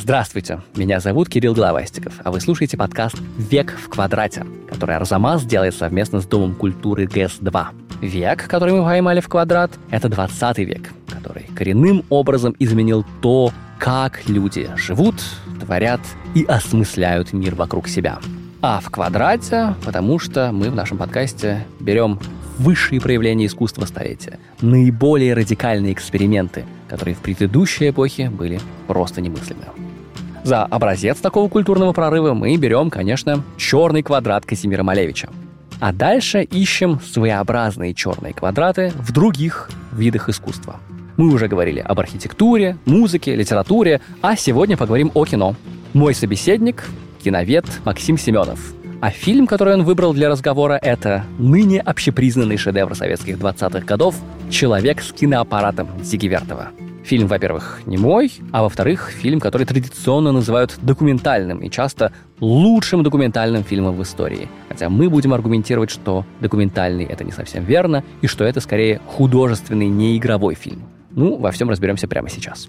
Здравствуйте, меня зовут Кирилл Главастиков, а вы слушаете подкаст «Век в квадрате», который Арзамас делает совместно с Домом культуры ГЭС-2. Век, который мы поймали в квадрат, это 20 век, который коренным образом изменил то, как люди живут, творят и осмысляют мир вокруг себя. А в квадрате, потому что мы в нашем подкасте берем высшие проявления искусства столетия, наиболее радикальные эксперименты, которые в предыдущей эпохе были просто немыслимы. За образец такого культурного прорыва мы берем, конечно, черный квадрат Казимира Малевича. А дальше ищем своеобразные черные квадраты в других видах искусства. Мы уже говорили об архитектуре, музыке, литературе, а сегодня поговорим о кино. Мой собеседник – киновед Максим Семенов. А фильм, который он выбрал для разговора, это ныне общепризнанный шедевр советских 20-х годов «Человек с киноаппаратом» Дзиги Вертова. Фильм, во-первых, не мой, а во-вторых, фильм, который традиционно называют документальным и часто лучшим документальным фильмом в истории. Хотя мы будем аргументировать, что документальный — это не совсем верно, и что это скорее художественный, не игровой фильм. Ну, во всем разберемся прямо сейчас.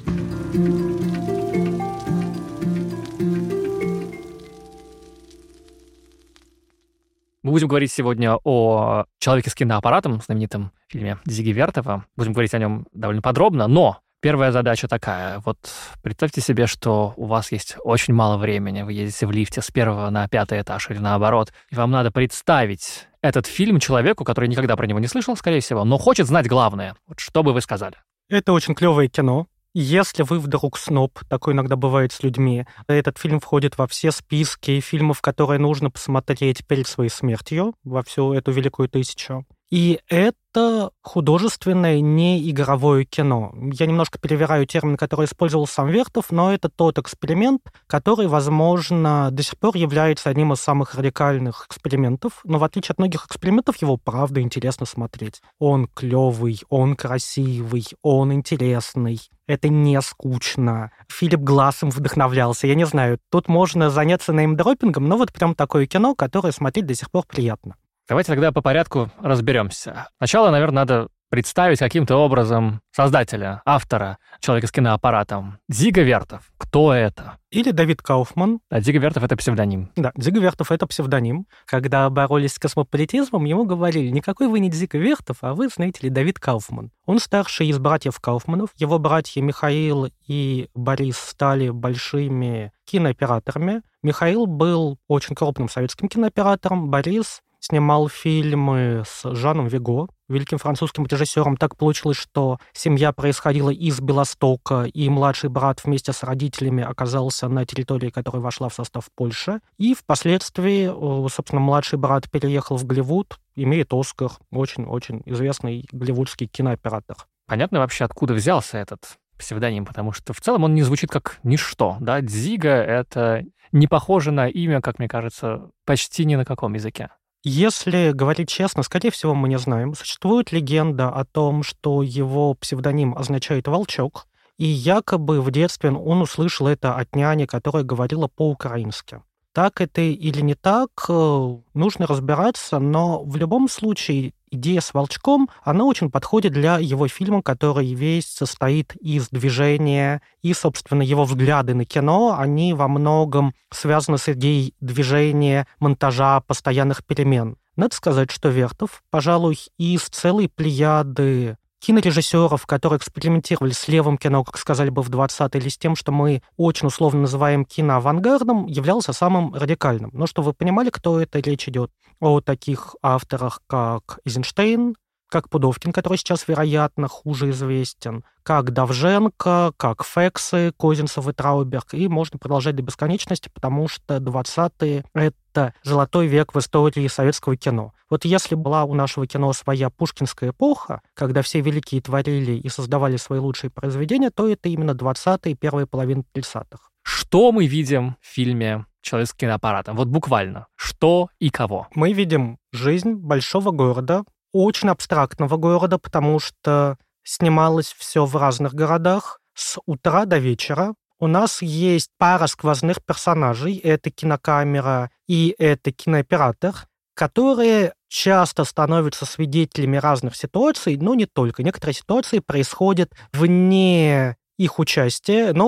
Мы будем говорить сегодня о «Человеке с киноаппаратом», знаменитом фильме Дзиги Вертова. Будем говорить о нем довольно подробно, но первая задача такая. Вот представьте себе, что у вас есть очень мало времени, вы едете в лифте с 1 на 5 этаж или наоборот, и вам надо представить этот фильм человеку, который никогда про него не слышал, скорее всего, но хочет знать главное. Вот что бы вы сказали? Это очень клевое кино. Если вы вдруг сноб, такое иногда бывает с людьми, этот фильм входит во все списки фильмов, которые нужно посмотреть перед своей смертью, во всю эту великую тысячу. И это художественное, неигровое кино. Я немножко перевираю термин, который использовал сам Вертов, но это тот эксперимент, который, возможно, до сих пор является одним из самых радикальных экспериментов. Но в отличие от многих экспериментов, его правда интересно смотреть. Он клевый, он красивый, он интересный. Это не скучно. Филипп Гласс им вдохновлялся. Я не знаю, тут можно заняться неймдропингом, но вот прям такое кино, которое смотреть до сих пор приятно. Давайте тогда по порядку разберемся. Сначала, наверное, надо представить каким-то образом создателя, автора «Человека с киноаппаратом». Дзига Вертов. Кто это? Или Давид Кауфман. А Дзига Вертов — это псевдоним. Да, Дзига Вертов — это псевдоним. Когда боролись с космополитизмом, ему говорили: никакой вы не Дзига Вертов, а вы, знаете ли, Давид Кауфман. Он старший из братьев Кауфманов. Его братья Михаил и Борис стали большими кинооператорами. Михаил был очень крупным советским кинооператором. Борис снимал фильмы с Жаном Виго, великим французским режиссером. Так получилось, что семья происходила из Белостока, и младший брат вместе с родителями оказался на территории, которая вошла в состав Польши. И впоследствии, собственно, младший брат переехал в Голливуд, имеет Оскар, очень-очень известный голливудский кинооператор. Понятно вообще, откуда взялся этот псевдоним, потому что в целом он не звучит как ничто, да? Дзига — это не похоже на имя, как мне кажется, почти ни на каком языке. Если говорить честно, скорее всего, мы не знаем. Существует легенда о том, что его псевдоним означает «волчок», и якобы в детстве он услышал это от няни, которая говорила по-украински. Так это или не так, нужно разбираться, но в любом случае идея с волчком, она очень подходит для его фильма, который весь состоит из движения, и, собственно, его взгляды на кино, они во многом связаны с идеей движения, монтажа, постоянных перемен. Надо сказать, что Вертов, пожалуй, из целой плеяды кинорежиссеров, которые экспериментировали с левым кино, как сказали бы в 20-е, или с тем, что мы очень условно называем киноавангардом, являлся самым радикальным. Но что вы понимали, кто это? Речь идет о таких авторах, как Эйзенштейн, как Пудовкин, который сейчас, вероятно, хуже известен, как Довженко, как Фексы, Козинцев и Трауберг. И можно продолжать до бесконечности, потому что 20-е — это золотой век в истории советского кино. Вот если была у нашего кино своя пушкинская эпоха, когда все великие творили и создавали свои лучшие произведения, то это именно 20-е и первая половина 30-х. Что мы видим в фильме «Человек с киноаппаратом»? Вот буквально. Что и кого? Мы видим жизнь большого города, очень абстрактного города, потому что снималось все в разных городах с утра до вечера. У нас есть пара сквозных персонажей. Это кинокамера и это кинооператор, которые часто становятся свидетелями разных ситуаций, но не только. Некоторые ситуации происходят вне их участия, но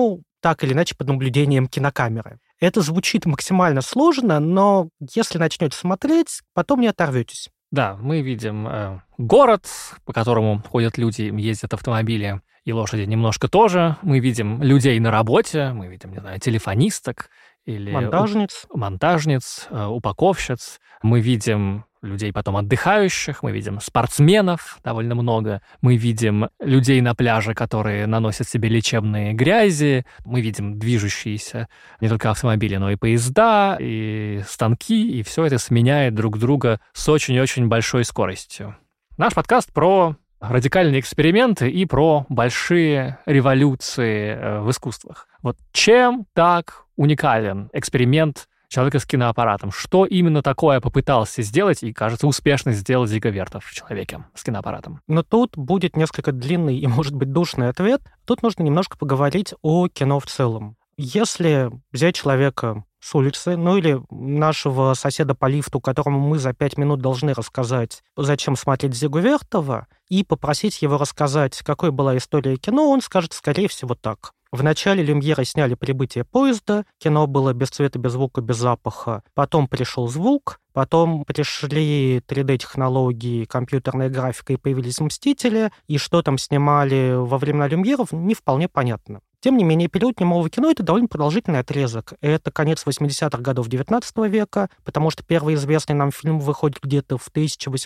так или иначе под наблюдением кинокамеры. Это звучит максимально сложно, но если начнете смотреть, потом не оторветесь. Да, мы видим город, по которому ходят люди, ездят автомобили, и лошади немножко тоже. Мы видим людей на работе, мы видим, не знаю, телефонисток или монтажниц, упаковщиц. Мы видим людей потом отдыхающих, мы видим спортсменов довольно много, мы видим людей на пляже, которые наносят себе лечебные грязи, мы видим движущиеся не только автомобили, но и поезда, и станки, и все это сменяет друг друга с очень-очень большой скоростью. Наш подкаст про радикальные эксперименты и про большие революции в искусствах. Вот чем так уникален эксперимент человека с киноаппаратом? Что именно такое попытался сделать и, кажется, успешно сделал Дзиго Вертов в человеке с киноаппаратом? Но тут будет несколько длинный и, может быть, душный ответ. Тут нужно немножко поговорить о кино в целом. Если взять человека с улицы, ну или нашего соседа по лифту, которому мы за 5 минут должны рассказать, зачем смотреть Дзигу Вертова, и попросить его рассказать, какой была история кино, он скажет, скорее всего, так. Вначале люмьеры сняли «Прибытие поезда», кино было без цвета, без звука, без запаха. Потом пришел звук, потом пришли 3D-технологии, компьютерная графика, и появились «Мстители», и что там снимали во времена люмьеров, не вполне понятно. Тем не менее, период немого кино — это довольно продолжительный отрезок. Это конец 80-х годов XIX века, потому что первый известный нам фильм выходит где-то в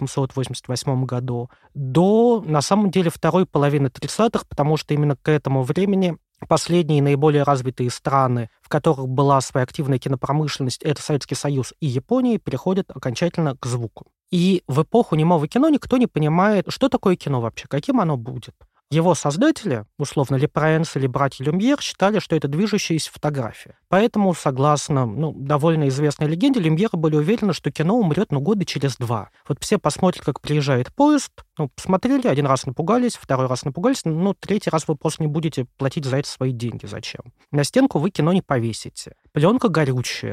1888 году, до, на самом деле, второй половины 30-х, потому что именно к этому времени последние наиболее развитые страны, в которых была своя активная кинопромышленность, это Советский Союз и Япония, переходят окончательно к звуку. И в эпоху немого кино никто не понимает, что такое кино вообще, каким оно будет. Его создатели, условно, Лепренс или братья Люмьер, считали, что это движущаяся фотография. Поэтому, согласно довольно известной легенде, Люмьеры были уверены, что кино умрет года через 2. Вот все посмотрят, как приезжает поезд, посмотрели, один раз напугались, второй раз напугались, третий раз вы просто не будете платить за это свои деньги. Зачем? На стенку вы кино не повесите. Пленка горючая,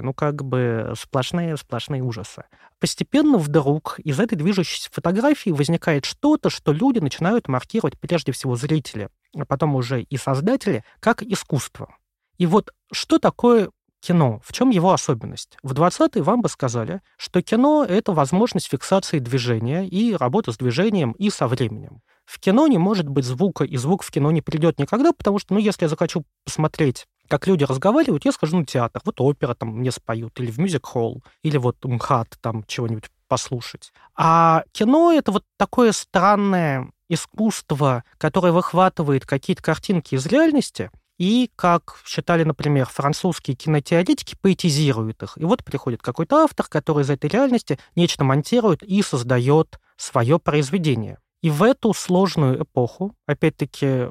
сплошные ужасы. Постепенно вдруг из этой движущейся фотографии возникает что-то, что люди начинают маркировать прежде всего зрители, а потом уже и создатели, как искусство. И вот что такое кино? В чем его особенность? В 20-е вам бы сказали, что кино — это возможность фиксации движения и работы с движением и со временем. В кино не может быть звука, и звук в кино не придет никогда, потому что, если я захочу посмотреть, как люди разговаривают, я схожу на театр, опера там мне споют, или в мюзик-холл, или МХАТ, там чего-нибудь послушать. А кино — это такое странное искусство, которое выхватывает какие-то картинки из реальности и, как считали, например, французские кинотеоретики, поэтизирует их. И приходит какой-то автор, который из этой реальности нечто монтирует и создает свое произведение. И в эту сложную эпоху, опять-таки,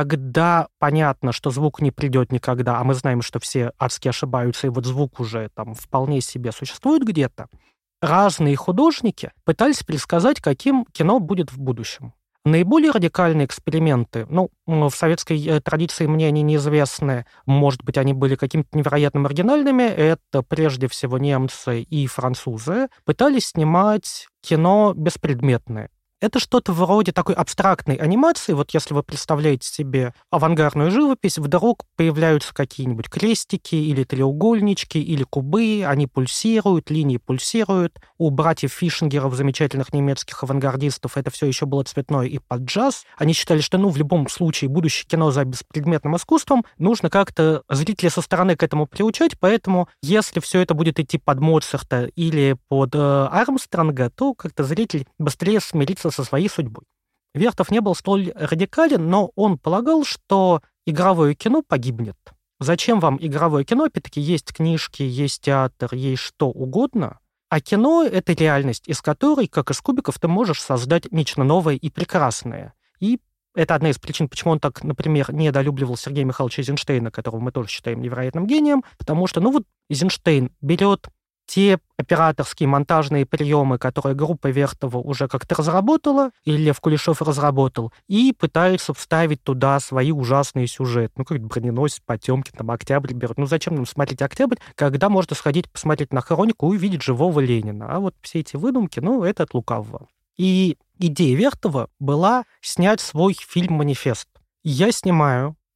когда понятно, что звук не придет никогда, а мы знаем, что все адски ошибаются, и звук уже там вполне себе существует где-то, разные художники пытались предсказать, каким кино будет в будущем. Наиболее радикальные эксперименты, в советской традиции мне они неизвестны, может быть, они были какими-то невероятно маргинальными, это прежде всего немцы и французы, пытались снимать кино беспредметное. Это что-то вроде такой абстрактной анимации. Если вы представляете себе авангардную живопись, вдруг появляются какие-нибудь крестики или треугольнички, или кубы, они пульсируют, линии пульсируют. У братьев Фишингеров, замечательных немецких авангардистов, это все еще было цветное и под джаз. Они считали, что, в любом случае, будущее кино за беспредметным искусством нужно как-то зрителя со стороны к этому приучать, поэтому если все это будет идти под Моцарта или под Армстронга, то как-то зритель быстрее смирится со своей судьбой. Вертов не был столь радикален, но он полагал, что игровое кино погибнет. Зачем вам игровое кино? Опять-таки, есть книжки, есть театр, есть что угодно. А кино — это реальность, из которой, как из кубиков, ты можешь создать нечто новое и прекрасное. И это одна из причин, почему он так, например, недолюбливал Сергея Михайловича Эйзенштейна, которого мы тоже считаем невероятным гением, потому что, Эйзенштейн берет те операторские монтажные приемы, которые группа Вертова уже как-то разработала, или Лев Кулешов разработал, и пытается вставить туда свои ужасные сюжеты. Как броненосец, Потемкин, Октябрь берут. Зачем нам смотреть Октябрь, когда можно сходить посмотреть на хронику и увидеть живого Ленина? А все эти выдумки, это от лукавого. И идея Вертова была снять свой фильм-манифест. Я снимаю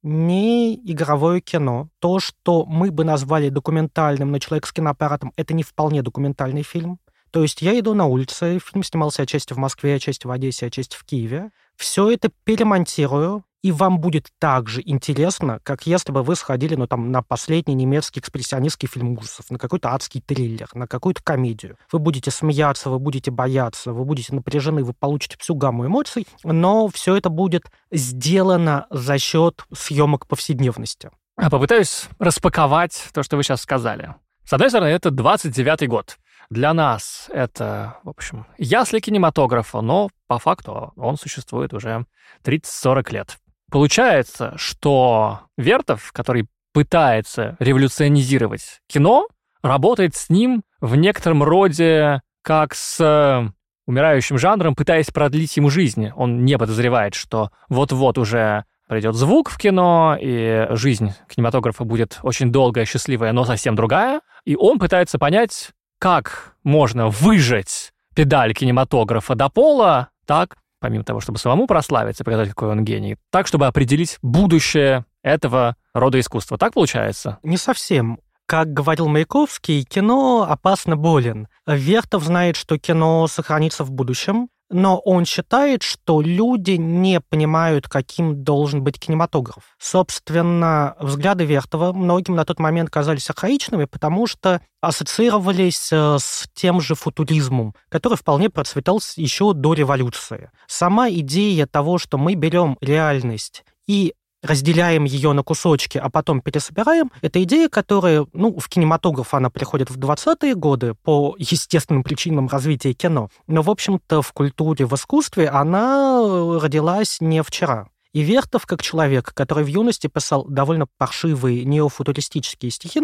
ни игровое кино. То, что мы бы назвали документальным, но «Человек с киноаппаратом» — это не вполне документальный фильм. То есть я иду на улице, фильм снимался отчасти в Москве, отчасти в Одессе, отчасти в Киеве. Все это перемонтирую, и вам будет так же интересно, как если бы вы сходили, на последний немецкий экспрессионистский фильм ужасов, на какой-то адский триллер, на какую-то комедию. Вы будете смеяться, вы будете бояться, вы будете напряжены, вы получите всю гамму эмоций, но все это будет сделано за счет съемок повседневности. Попытаюсь распаковать то, что вы сейчас сказали. С одной стороны, это 29-й год. Для нас это, в общем, ясли кинематографа, но по факту он существует уже 30-40 лет. Получается, что Вертов, который пытается революционизировать кино, работает с ним в некотором роде как с умирающим жанром, пытаясь продлить ему жизнь. Он не подозревает, что вот-вот уже придет звук в кино, и жизнь кинематографа будет очень долгая, счастливая, но совсем другая. И он пытается понять, как можно выжать педаль кинематографа до пола так, помимо того, чтобы самому прославиться, показать, какой он гений, так, чтобы определить будущее этого рода искусства. Так получается? Не совсем. Как говорил Маяковский, кино опасно болен. Вертов знает, что кино сохранится в будущем, но он считает, что люди не понимают, каким должен быть кинематограф. Собственно, взгляды Вертова многим на тот момент казались архаичными, потому что ассоциировались с тем же футуризмом, который вполне процветал еще до революции. Сама идея того, что мы берем реальность и разделяем ее на кусочки, а потом пересобираем, это идея, которая, в кинематограф она приходит в 20-е годы по естественным причинам развития кино, но, в общем-то, в культуре, в искусстве она родилась не вчера. И Вертов, как человек, который в юности писал довольно паршивые неофутуристические стихи,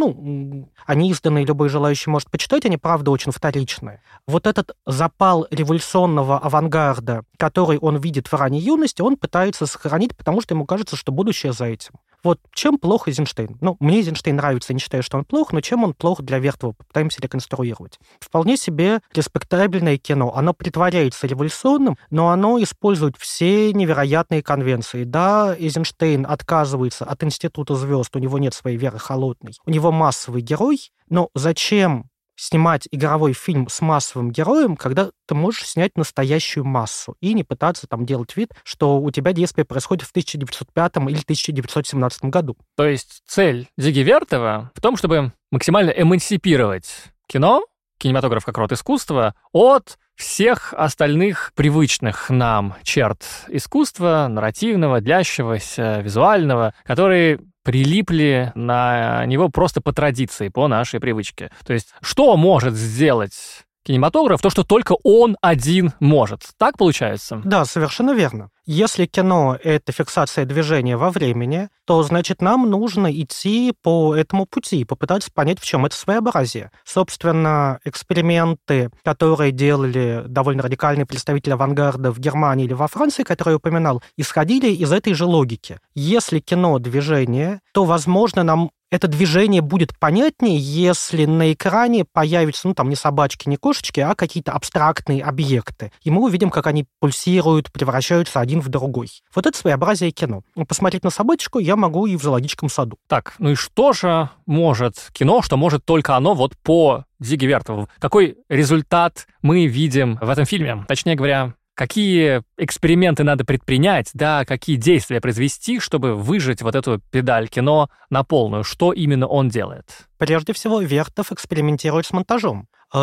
они изданные, любой желающий может почитать, они, правда, очень вторичные. Вот этот запал революционного авангарда, который он видит в ранней юности, он пытается сохранить, потому что ему кажется, что будущее за этим. Вот чем плох Эйзенштейн? Мне Эйзенштейн нравится, я не считаю, что он плох, но чем он плох для Вертова? Попытаемся реконструировать. Вполне себе респектабельное кино. Оно притворяется революционным, но оно использует все невероятные конвенции. Да, Эйзенштейн отказывается от института звезд, у него нет своей Веры Холодной. У него массовый герой, но зачем снимать игровой фильм с массовым героем, когда ты можешь снять настоящую массу и не пытаться делать вид, что у тебя действие происходит в 1905 или 1917 году. То есть цель Зиги Вертова в том, чтобы максимально эмансипировать кино, кинематограф как род искусства, от всех остальных привычных нам черт искусства, нарративного, длящегося, визуального, которые прилипли на него просто по традиции, по нашей привычке. То есть что может сделать кинематограф, то, что только он один может. Так получается? Да, совершенно верно. Если кино — это фиксация движения во времени, то, значит, нам нужно идти по этому пути, попытаться понять, в чем это своеобразие. Собственно, эксперименты, которые делали довольно радикальные представители авангарда в Германии или во Франции, которые я упоминал, исходили из этой же логики. Если кино — движение, то, возможно, нам это движение будет понятнее, если на экране появятся, не собачки, не кошечки, а какие-то абстрактные объекты. И мы увидим, как они пульсируют, превращаются один в другой. Вот это своеобразие кино. Посмотреть на собачку я могу и в зоологическом саду. Так, и что же может кино, что может только оно по Зиге Вертову? Какой результат мы видим в этом фильме? Точнее говоря, какие эксперименты надо предпринять, какие действия произвести, чтобы выжать вот эту педаль кино на полную? Что именно он делает? Прежде всего, Вертов экспериментирует с монтажом.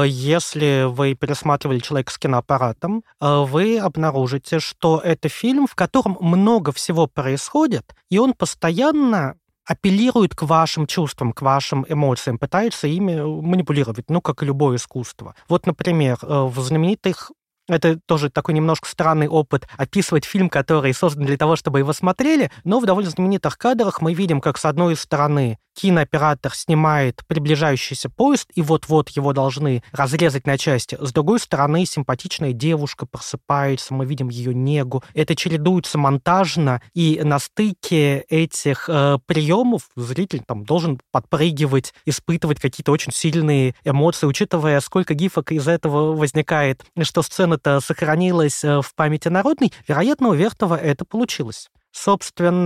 Если вы пересматривали «Человека с киноаппаратом», вы обнаружите, что это фильм, в котором много всего происходит, и он постоянно апеллирует к вашим чувствам, к вашим эмоциям, пытается ими манипулировать, как и любое искусство. Вот, например, в знаменитых... Это тоже такой немножко странный опыт описывать фильм, который создан для того, чтобы его смотрели, но в довольно знаменитых кадрах мы видим, как с одной стороны кинооператор снимает приближающийся поезд, и вот-вот его должны разрезать на части. С другой стороны, симпатичная девушка просыпается, мы видим ее негу. Это чередуется монтажно, и на стыке этих приемов зритель должен подпрыгивать, испытывать какие-то очень сильные эмоции, учитывая, сколько гифок из этого возникает, что сцена-то сохранилась в памяти народной, вероятно, у Вертова это получилось. Собственно,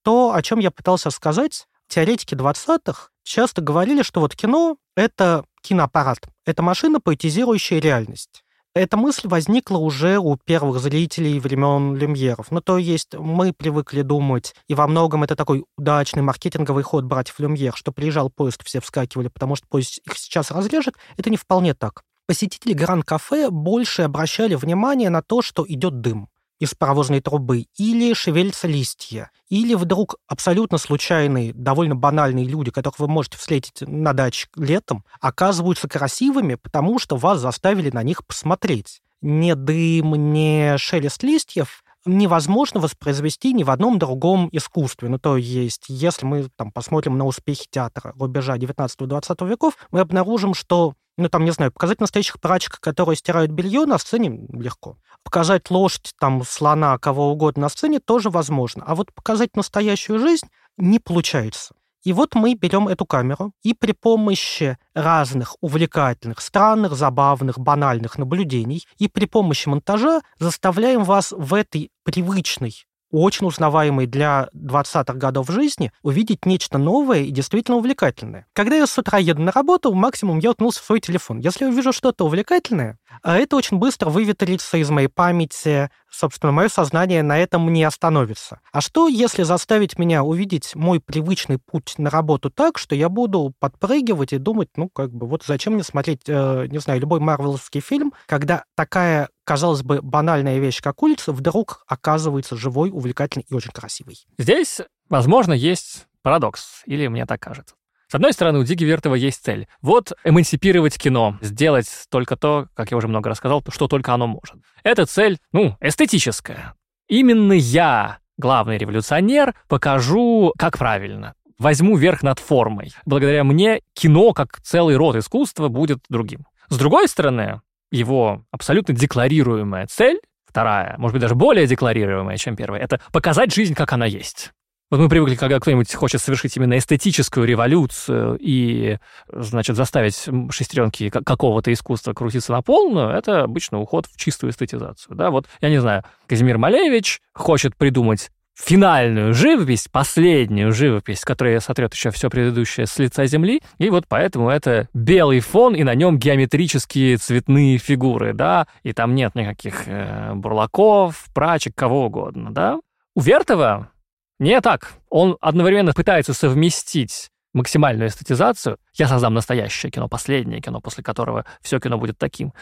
то, о чем я пытался сказать, теоретики 20-х часто говорили, что вот кино — это киноаппарат, это машина, поэтизирующая реальность. Эта мысль возникла уже у первых зрителей времен Люмьеров. Ну, то есть мы привыкли думать, и во многом это такой удачный маркетинговый ход братьев Люмьер, что приезжал поезд, все вскакивали, потому что поезд их сейчас разрежет. Это не вполне так. Посетители Гранд-кафе больше обращали внимание на то, что идет дым из паровозной трубы, или шевелятся листья, или вдруг абсолютно случайные, довольно банальные люди, которых вы можете встретить на даче летом, оказываются красивыми, потому что вас заставили на них посмотреть. Ни дым, ни шелест листьев невозможно воспроизвести ни в одном другом искусстве. Ну, то есть, если мы посмотрим на успехи театра рубежа 19-20 веков, мы обнаружим, что показать настоящих прачек, которые стирают белье на сцене, легко. Показать лошадь, слона, кого угодно на сцене тоже возможно. А вот показать настоящую жизнь не получается. И вот мы берем эту камеру и при помощи разных увлекательных, странных, забавных, банальных наблюдений и при помощи монтажа заставляем вас в этой привычной, очень узнаваемой для 20-х годов жизни увидеть нечто новое и действительно увлекательное. Когда я с утра еду на работу, максимум я уткнулся в свой телефон. Если я увижу что-то увлекательное, это очень быстро выветрится из моей памяти. Собственно, мое сознание на этом не остановится. А что, если заставить меня увидеть мой привычный путь на работу так, что я буду подпрыгивать и думать, вот зачем мне смотреть, любой марвеловский фильм, когда такая, казалось бы, банальная вещь, как улица, вдруг оказывается живой, увлекательной и очень красивой. Здесь, возможно, есть парадокс, или мне так кажется. С одной стороны, у Дзиги Вертова есть цель. Вот эмансипировать кино, сделать только то, как я уже много рассказал, что только оно может. Эта цель, эстетическая. Именно я, главный революционер, покажу, как правильно. Возьму верх над формой. Благодаря мне кино, как целый род искусства, будет другим. С другой стороны, его абсолютно декларируемая цель, вторая, может быть, даже более декларируемая, чем первая, это показать жизнь, как она есть. Вот мы привыкли, когда кто-нибудь хочет совершить именно эстетическую революцию и, заставить шестеренки какого-то искусства крутиться на полную, это обычно уход в чистую эстетизацию. Да? Вот, я не знаю, Казимир Малевич хочет придумать финальную живопись, последнюю живопись, которая сотрет еще все предыдущее с лица земли, и вот поэтому это белый фон, и на нем геометрические цветные фигуры, да, и там нет никаких бурлаков, прачек, кого угодно, да. У Вертова не так. Он одновременно пытается совместить максимальную эстетизацию. Я создам настоящее кино, последнее кино, после которого все кино будет таким.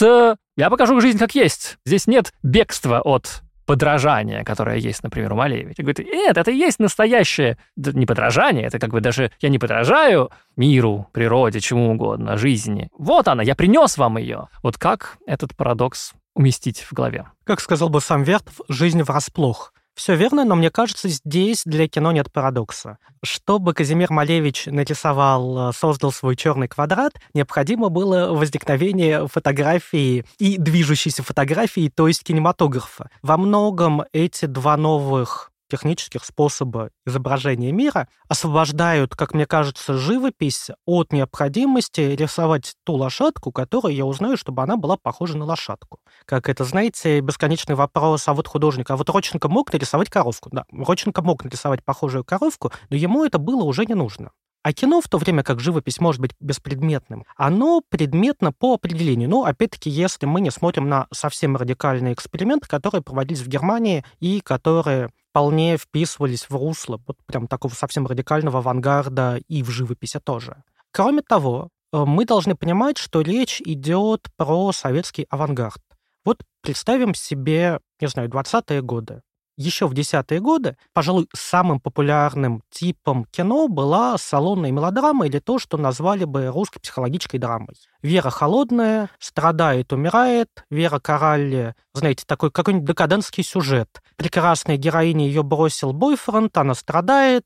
Я покажу жизнь как есть. Здесь нет бегства от подражания, которое есть, например, у Малевича. Говорит, нет, это и есть настоящее не подражание, это даже я не подражаю миру, природе, чему угодно, жизни. Вот она, я принес вам ее. Вот как этот парадокс уместить в голове? Как сказал бы сам Вертов, жизнь врасплох. Все верно, но мне кажется, здесь для кино нет парадокса. Чтобы Казимир Малевич нарисовал, создал свой черный квадрат, необходимо было возникновение фотографии и движущейся фотографии, то есть кинематографа. Во многом эти два новых технических способа изображения мира освобождают, как мне кажется, живопись от необходимости рисовать ту лошадку, которую я узнаю, чтобы она была похожа на лошадку. Как это, знаете, бесконечный вопрос, а вот художник, а вот Родченко мог нарисовать коровку? Да, Родченко мог нарисовать похожую коровку, но ему это было уже не нужно. А кино, в то время как живопись может быть беспредметным, оно предметно по определению. Ну, опять-таки, если мы не смотрим на совсем радикальные эксперименты, которые проводились в Германии и которые вполне вписывались в русло вот прям такого совсем радикального авангарда и в живописи тоже. Кроме того, мы должны понимать, что речь идет про советский авангард. Вот представим себе, 20-е годы. Еще в 10-е годы, пожалуй, самым популярным типом кино была салонная мелодрама или то, что назвали бы русской психологической драмой. Вера холодная, страдает, умирает. Вера Коралли, знаете, такой какой-нибудь декадентский сюжет. Прекрасная героиня, ее бросил бойфренд, она страдает,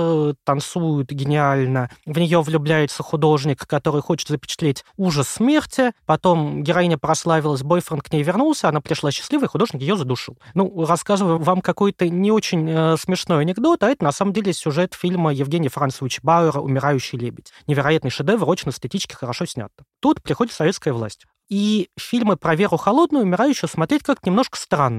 танцует гениально. В нее влюбляется художник, который хочет запечатлеть ужас смерти. Потом героиня прославилась, бойфренд к ней вернулся, она пришла счастливой, художник ее задушил. Рассказываю вам какой-то не очень смешной анекдот, а это на самом деле сюжет фильма Евгения Францевича Бауэра «Умирающий лебедь». Невероятный шедевр, очень эстетически хорошо снят. Тут приходит советская власть. И фильмы про Веру холодную, умирающую смотреть как немножко странно.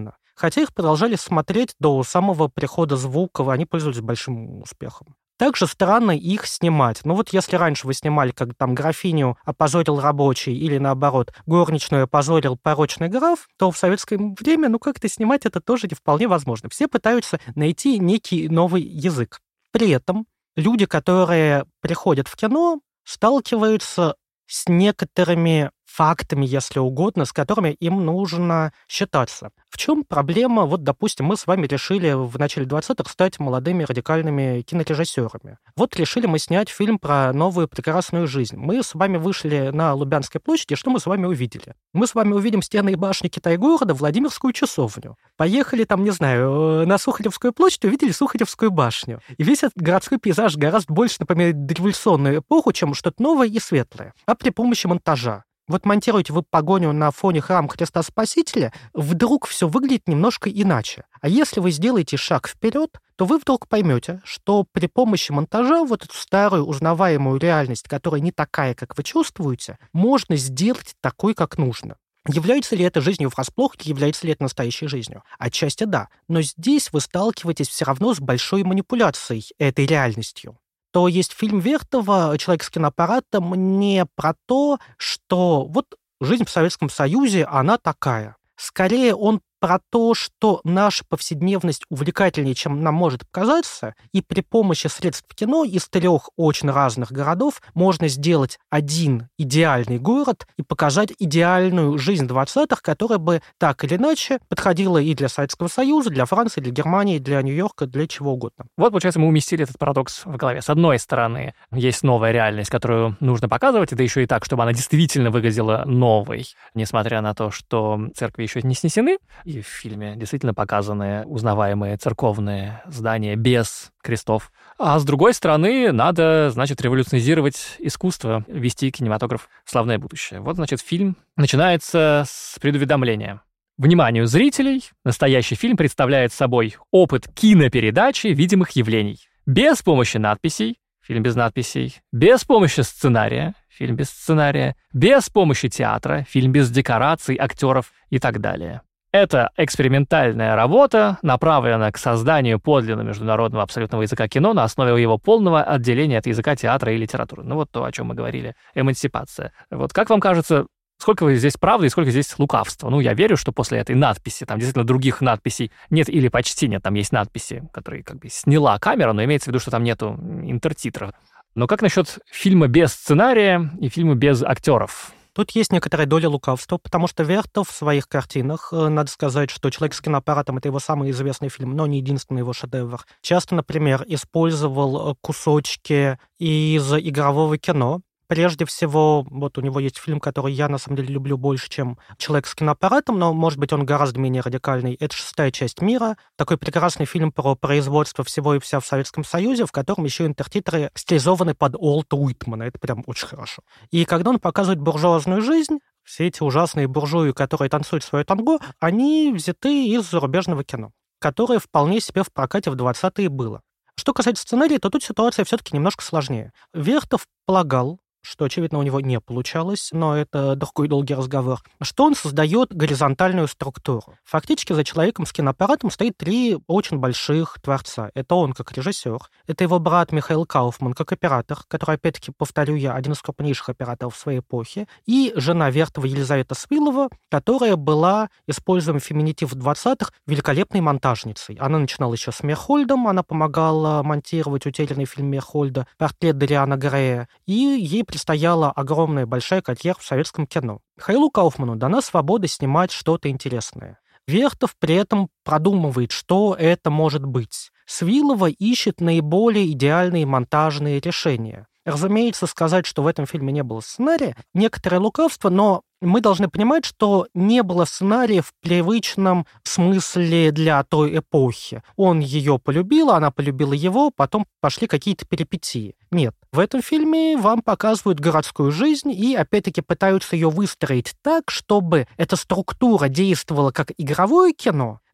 хотя их продолжали смотреть до самого прихода звука, они пользовались большим успехом. Также странно их снимать. Ну вот если раньше вы снимали, как там графиню опозорил рабочий или наоборот горничную опозорил порочный граф, то в советское время, как-то снимать это тоже не вполне возможно. Все пытаются найти некий новый язык. При этом люди, которые приходят в кино, сталкиваются с некоторыми фактами, если угодно, с которыми им нужно считаться. В чем проблема? Вот, допустим, мы с вами решили в начале 20-х стать молодыми радикальными кинорежиссерами. Вот решили мы снять фильм про новую прекрасную жизнь. Мы с вами вышли на Лубянской площади, что мы с вами увидели? Мы с вами увидим стены и башни Китай-города, Владимирскую часовню. Поехали там, не знаю, на Сухаревскую площадь, увидели Сухаревскую башню. И весь этот городской пейзаж гораздо больше напоминает дореволюционную эпоху, чем что-то новое и светлое. А при помощи монтажа. Вот монтируете вы погоню на фоне храма Христа Спасителя, вдруг все выглядит немножко иначе. А если вы сделаете шаг вперед, то вы вдруг поймете, что при помощи монтажа вот эту старую узнаваемую реальность, которая не такая, как вы чувствуете, можно сделать такой, как нужно. Является ли это жизнью врасплох, или является ли это настоящей жизнью? Отчасти да. Но здесь вы сталкиваетесь все равно с большой манипуляцией этой реальностью. То есть фильм Вертова «Человек с киноаппаратом» не про то, что вот жизнь в Советском Союзе, она такая. Скорее, он про то, что наша повседневность увлекательнее, чем нам может показаться, и при помощи средств кино из 3 очень разных городов можно сделать один идеальный город и показать идеальную жизнь 20-х, которая бы так или иначе подходила и для Советского Союза, для Франции, для Германии, для Нью-Йорка, для чего угодно. Вот, получается, мы уместили этот парадокс в голове. С одной стороны, есть новая реальность, которую нужно показывать, это еще и так, чтобы она действительно выглядела новой, несмотря на то, что церкви еще не снесены, и в фильме действительно показаны узнаваемые церковные здания без крестов. А с другой стороны, надо, значит, революционизировать искусство, вести кинематограф в славное будущее. Вот, значит, фильм начинается с предуведомления. Вниманию зрителей, настоящий фильм представляет собой опыт кинопередачи видимых явлений. Без помощи надписей, фильм без надписей, без помощи сценария, фильм без сценария, без помощи театра, фильм без декораций, актеров и так далее. Это экспериментальная работа, направленная к созданию подлинно международного абсолютного языка кино на основе его полного отделения от языка театра и литературы. Ну вот то, о чем мы говорили, эмансипация. Вот как вам кажется, сколько здесь правды и сколько здесь лукавства? Ну, я верю, что после этой надписи, там действительно других надписей нет или почти нет, там есть надписи, которые как бы сняла камера, но имеется в виду, что там нету интертитров. Но как насчет фильма без сценария и фильма без актеров? Тут есть некоторая доля лукавства, потому что Вертов в своих картинах, надо сказать, что «Человек с киноаппаратом» — это его самый известный фильм, но не единственный его шедевр. Часто, например, использовал кусочки из игрового кино. Прежде всего, вот у него есть фильм, который я, на самом деле, люблю больше, чем «Человек с киноаппаратом», но, может быть, он гораздо менее радикальный. Это «Шестая часть мира». Такой прекрасный фильм про производство всего и вся в Советском Союзе, в котором еще интертитры стилизованы под Уолта Уитмана. Это прям очень хорошо. И когда он показывает буржуазную жизнь, все эти ужасные буржуи, которые танцуют свое танго, они взяты из зарубежного кино, которое вполне себе в прокате в 20-е было. Что касается сценария, то тут ситуация все-таки немножко сложнее. Вертов полагал, что, очевидно, у него не получалось, но это другой долгий разговор, что он создает горизонтальную структуру. Фактически за человеком с киноаппаратом стоит 3 очень больших творца. Это он как режиссер, это его брат Михаил Кауфман как оператор, который, опять-таки, повторю я, один из крупнейших операторов в своей эпохе, и жена Вертова Елизавета Свилова, которая была, используем феминитив в 20-х, великолепной монтажницей. Она начинала еще с Мейерхольдом, она помогала монтировать утерянный фильм Мейерхольда «Портрет Дориана Грея», и ей предстояла огромная большая карьера в советском кино. Михаилу Кауфману дана свобода снимать что-то интересное. Вертов при этом продумывает, что это может быть. Свилова ищет наиболее идеальные монтажные решения. Разумеется, сказать, что в этом фильме не было сценария, некоторое лукавство, но мы должны понимать, что не было сценария в привычном смысле для той эпохи. Он ее полюбил, она полюбила его, потом пошли какие-то перипетии. Нет. В этом фильме вам показывают городскую жизнь и, опять-таки, пытаются ее выстроить так, чтобы эта структура действовала как игровое кино,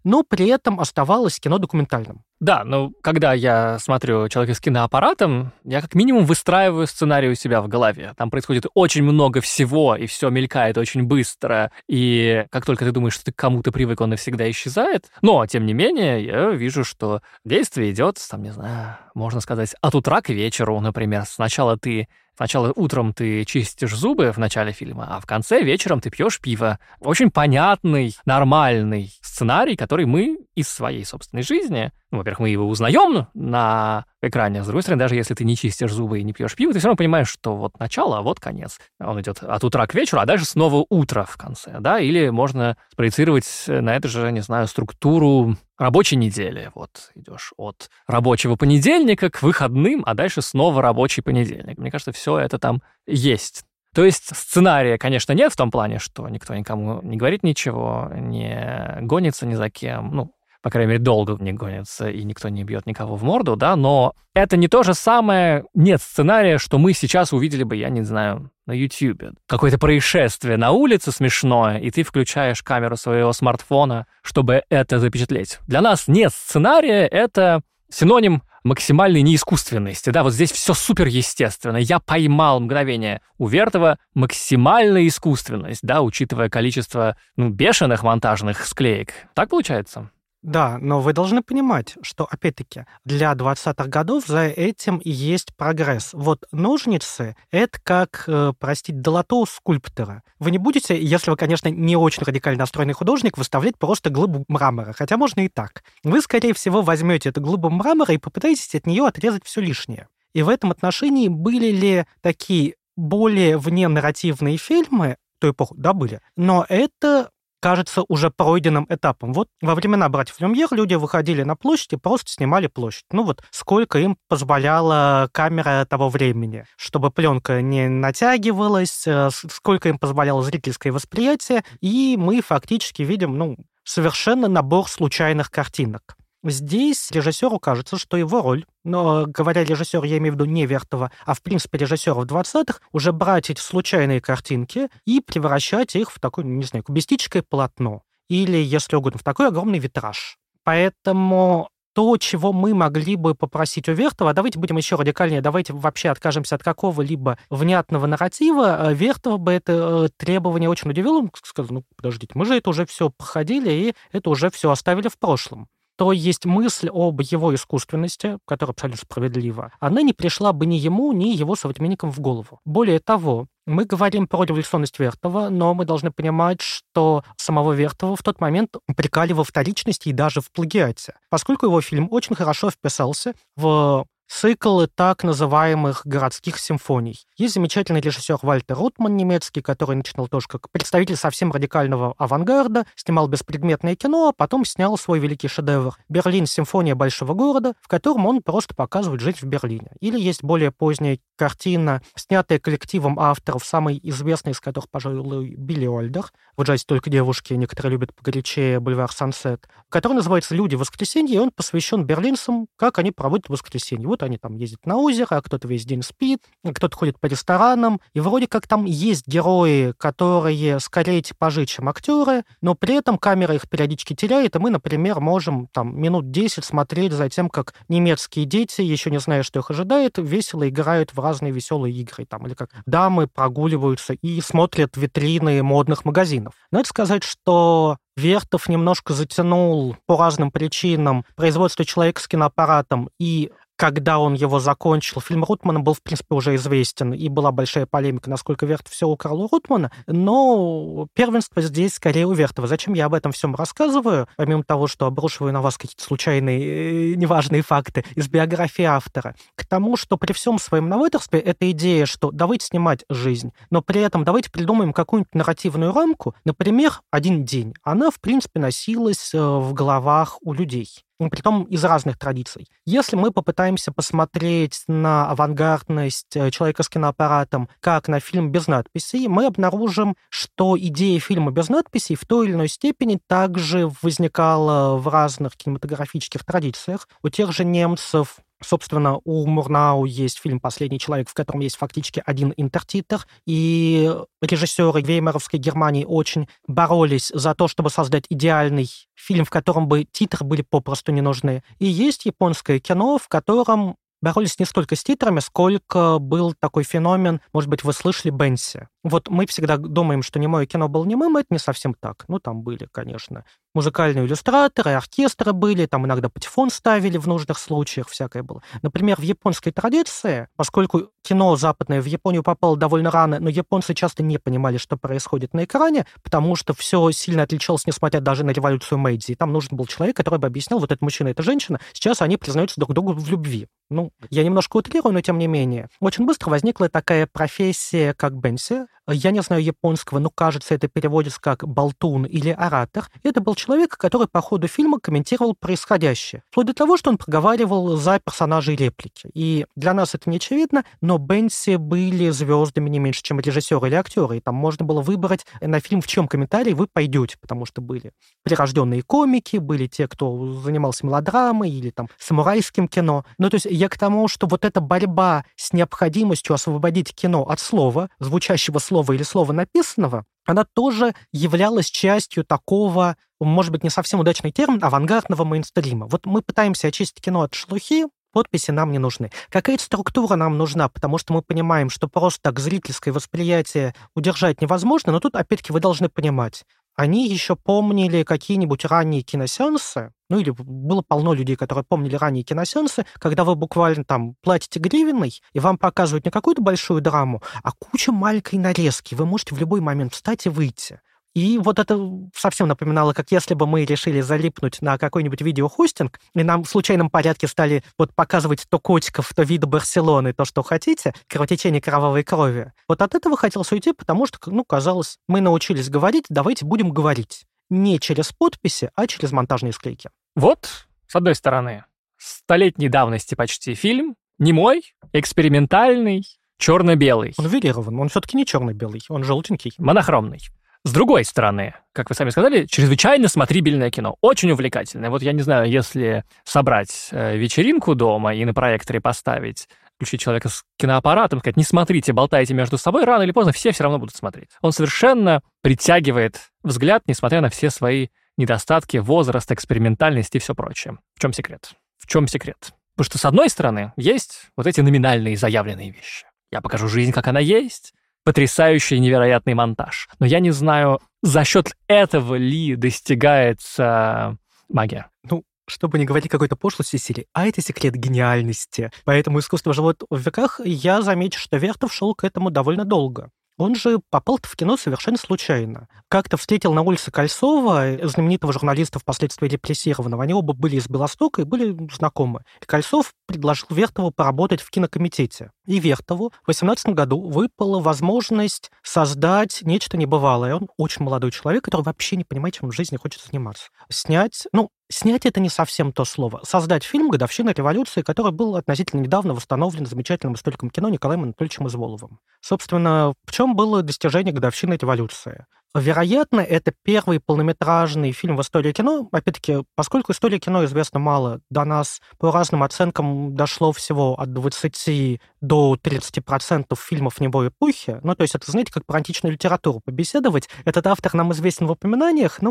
но при этом оставалось кино документальным. Да, но когда я смотрю «Человека с киноаппаратом», я как минимум выстраиваю сценарий у себя в голове. Там происходит очень много всего, и все мелькает очень быстро, и как только ты думаешь, что ты к кому-то привык, он навсегда исчезает. Но, тем не менее, я вижу, что действие идет, там, не знаю, можно сказать, от утра к вечеру, например. Сначала утром ты чистишь зубы в начале фильма, а в конце вечером ты пьешь пиво. Очень понятный, нормальный сценарий, который мы из своей собственной жизни, во-первых, мы его узнаем на экране, с другой стороны, даже если ты не чистишь зубы и не пьешь пиво, ты все равно понимаешь, что вот начало, а вот конец. Он идет от утра к вечеру, а дальше снова утро в конце, да, или можно спроецировать на это же, не знаю, структуру рабочей недели. Вот идешь от рабочего понедельника к выходным, а дальше снова рабочий понедельник. Мне кажется, все это там есть. То есть сценария, конечно, нет в том плане, что никто никому не говорит ничего, не гонится ни за кем, по крайней мере, долго не гонится, и никто не бьет никого в морду, да, но это не то же самое, нет сценария, что мы сейчас увидели бы, я не знаю, на YouTube. Какое-то происшествие на улице смешное, и ты включаешь камеру своего смартфона, чтобы это запечатлеть. Для нас нет сценария, это синоним максимальной неискусственности, да, вот здесь все суперестественно. Я поймал мгновение. У Вертова максимальная искусственность, да, учитывая количество, бешеных монтажных склеек. Так получается? Да, но вы должны понимать, что, опять-таки, для 20-х годов за этим и есть прогресс. Вот ножницы — это как, долото скульптора. Вы не будете, если вы, конечно, не очень радикально настроенный художник, выставлять просто глыбу мрамора, хотя можно и так. Вы, скорее всего, возьмете эту глыбу мрамора и попытаетесь от нее отрезать все лишнее. И в этом отношении были ли такие более вненарративные фильмы в ту эпоху? Да, были. Но это кажется уже пройденным этапом. Вот во времена «Братьев Люмьер» люди выходили на площадь и просто снимали площадь. Сколько им позволяла камера того времени, чтобы пленка не натягивалась, сколько им позволяло зрительское восприятие, и мы фактически видим, совершенно набор случайных картинок. Здесь режиссеру кажется, что его роль, но, говоря режиссер, я имею в виду не Вертова, а в принципе режиссеров 20-х, уже брать эти случайные картинки и превращать их в такое, не знаю, кубистическое полотно. Или, если угодно, в такой огромный витраж. Поэтому то, чего мы могли бы попросить у Вертова, давайте будем еще радикальнее, давайте вообще откажемся от какого-либо внятного нарратива, Вертова бы это требование очень удивило, он сказал, подождите, мы же это уже все проходили, и это уже все оставили в прошлом. То есть мысль об его искусственности, которая абсолютно справедлива, она не пришла бы ни ему, ни его современникам в голову. Более того, мы говорим про революционность Вертова, но мы должны понимать, что самого Вертова в тот момент упрекали во вторичности и даже в плагиате, поскольку его фильм очень хорошо вписался в цикл так называемых городских симфоний. Есть замечательный режиссер Вальтер Ротман, немецкий, который начинал тоже как представитель совсем радикального авангарда, снимал беспредметное кино, а потом снял свой великий шедевр «Берлин. Симфония большого города», в котором он просто показывает жизнь в Берлине. Или есть более поздняя картина, снятая коллективом авторов, самый известный из которых, пожалуй, Билли Уайлдер. В джазе только девушки, некоторые любят погорячее «Бульвар Сансет», который называется «Люди воскресенья», и он посвящен берлинцам, как они проводят воскресенье. Вот они там ездят на озеро, а кто-то весь день спит, кто-то ходит по ресторанам, и вроде как там есть герои, которые скорее типажи, чем актеры, но при этом камера их периодически теряет, и мы, например, можем там минут 10 смотреть за тем, как немецкие дети, еще не зная, что их ожидает, весело играют в разные веселые игры, там, или как дамы прогуливаются и смотрят витрины модных магазинов. Надо сказать, что Вертов немножко затянул по разным причинам производство «Человека с киноаппаратом», и когда он его закончил, фильм Ротмана был, в принципе, уже известен, и была большая полемика, насколько Вертов все украл у Ротмана, но первенство здесь скорее у Вертова. Зачем я об этом всем рассказываю, помимо того, что обрушиваю на вас какие-то случайные, неважные факты из биографии автора? К тому, что при всем своем новаторстве эта идея, что давайте снимать жизнь, но при этом давайте придумаем какую-нибудь нарративную рамку, например, один день. Она, в принципе, носилась в головах у людей. Притом из разных традиций. Если мы попытаемся посмотреть на авангардность «Человека с киноаппаратом» как на фильм без надписей, мы обнаружим, что идея фильма без надписей в той или иной степени также возникала в разных кинематографических традициях. У тех же немцев Собственно, у Мурнау есть фильм «Последний человек», в котором есть фактически один интертитр, и режиссеры веймаровской Германии очень боролись за то, чтобы создать идеальный фильм, в котором бы титры были попросту не нужны. И есть японское кино, в котором боролись не столько с титрами, сколько был такой феномен, может быть, вы слышали, Бенси. Вот мы всегда думаем, что немое кино было немым, это не совсем так. Ну, там были, конечно, музыкальные иллюстраторы, оркестры были, там иногда патефон ставили в нужных случаях, всякое было. Например, в японской традиции, поскольку кино западное в Японию попало довольно рано, но японцы часто не понимали, что происходит на экране, потому что все сильно отличалось, несмотря даже на революцию Мэйдзи. И там нужен был человек, который бы объяснил, вот этот мужчина, эта женщина, сейчас они признаются друг другу в любви. Ну, я немножко утрирую, но тем не менее. Очень быстро возникла такая профессия, как бенси. Я не знаю японского, но, кажется, это переводится как болтун или оратор. Это был человек, который по ходу фильма комментировал происходящее. Вплоть до того, что он проговаривал за персонажей реплики. И для нас это не очевидно, но бенси были звездами не меньше, чем режиссеры или актеры. И там можно было выбрать на фильм, в чем комментарий вы пойдете, потому что были прирожденные комики, были те, кто занимался мелодрамой или там самурайским кино. Ну, то есть я к тому, что вот эта борьба с необходимостью освободить кино от слова, звучащего слова или слова написанного, она тоже являлась частью такого, может быть, не совсем удачный термин, авангардного мейнстрима. Вот мы пытаемся очистить кино от шелухи, подписи нам не нужны. Какая-то структура нам нужна, потому что мы понимаем, что просто так зрительское восприятие удержать невозможно, но тут, опять-таки, вы должны понимать, они еще помнили какие-нибудь ранние киносеансы, ну или было полно людей, которые помнили ранние киносеансы, когда вы буквально там платите гривенной, и вам показывают не какую-то большую драму, а кучу маленькой нарезки. Вы можете в любой момент встать и выйти. И вот это совсем напоминало, как если бы мы решили залипнуть на какой-нибудь видеохостинг, и нам в случайном порядке стали вот показывать то котиков, то виды Барселоны, то, что хотите, кровотечение кровавой крови. Вот от этого хотелось уйти, потому что, ну, казалось, мы научились говорить, давайте будем говорить. Не через подписи, а через монтажные склейки. Вот, с одной стороны, столетней давности почти фильм, немой, экспериментальный, черно-белый. Он варьирован, он все-таки не черно-белый, он желтенький. Монохромный. С другой стороны, как вы сами сказали, чрезвычайно смотрибельное кино. Очень увлекательное. Вот я не знаю, если собрать вечеринку дома и на проекторе поставить, включить человека с киноаппаратом, сказать, не смотрите, болтайте между собой, рано или поздно все равно будут смотреть. Он совершенно притягивает взгляд, несмотря на все свои недостатки, возраст, экспериментальность и все прочее. В чем секрет? В чем секрет? Потому что, с одной стороны, есть вот эти номинальные заявленные вещи. Я покажу жизнь, как она есть. Потрясающий и невероятный монтаж. Но я не знаю, за счет этого ли достигается магия. Ну, чтобы не говорить какой-то пошлости серии, а это секрет гениальности. Поэтому искусство живет в веках, и я замечу, что Вертов шел к этому довольно долго. Он же попал в кино совершенно случайно. Как-то встретил на улице Кольцова, знаменитого журналиста, впоследствии репрессированного. Они оба были из Белостока и были знакомы. И Кольцов предложил Вертову поработать в кинокомитете. И Вертову в 2018 году выпала возможность создать нечто небывалое. Он очень молодой человек, который вообще не понимает, чем в жизни хочет заниматься. Снять это не совсем то слово. Создать фильм «Годовщина революции», который был относительно недавно восстановлен замечательным историком кино Николаем Анатольевичем Изволовым. Собственно, в чем было достижение «Годовщины революции»? Вероятно, это первый полнометражный фильм в истории кино. Опять-таки, поскольку истории кино известно мало, до нас по разным оценкам дошло всего от 20 до 30% фильмов немой эпохи. Ну, то есть это, знаете, как про античную литературу побеседовать. Этот автор нам известен в упоминаниях,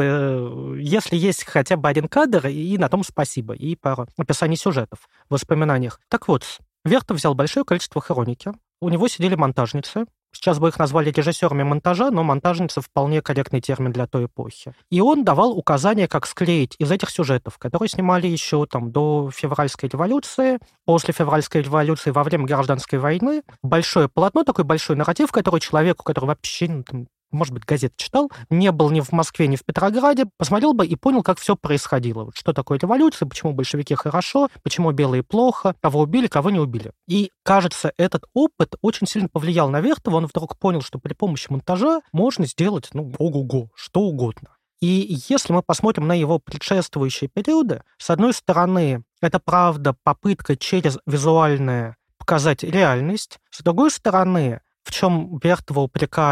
если есть хотя бы один кадр, и на том спасибо, и пару описаний сюжетов в воспоминаниях. Так вот, Вертов взял большое количество хроники. У него сидели монтажницы. Сейчас бы их назвали режиссерами монтажа, но монтажница вполне корректный термин для той эпохи. И он давал указания, как склеить из этих сюжетов, которые снимали еще до февральской революции, после февральской революции, во время гражданской войны. Большое полотно, такой большой нарратив, который человеку, который вообще может быть, газеты читал, не был ни в Москве, ни в Петрограде, посмотрел бы и понял, как все происходило. Вот что такое революция, почему большевики хорошо, почему белые плохо, кого убили, кого не убили. И, кажется, этот опыт очень сильно повлиял на Вертова. Он вдруг понял, что при помощи монтажа можно сделать, ого-го, что угодно. И если мы посмотрим на его предшествующие периоды, с одной стороны, это, правда, попытка через визуальное показать реальность, с другой стороны, в чем Вертова упрекали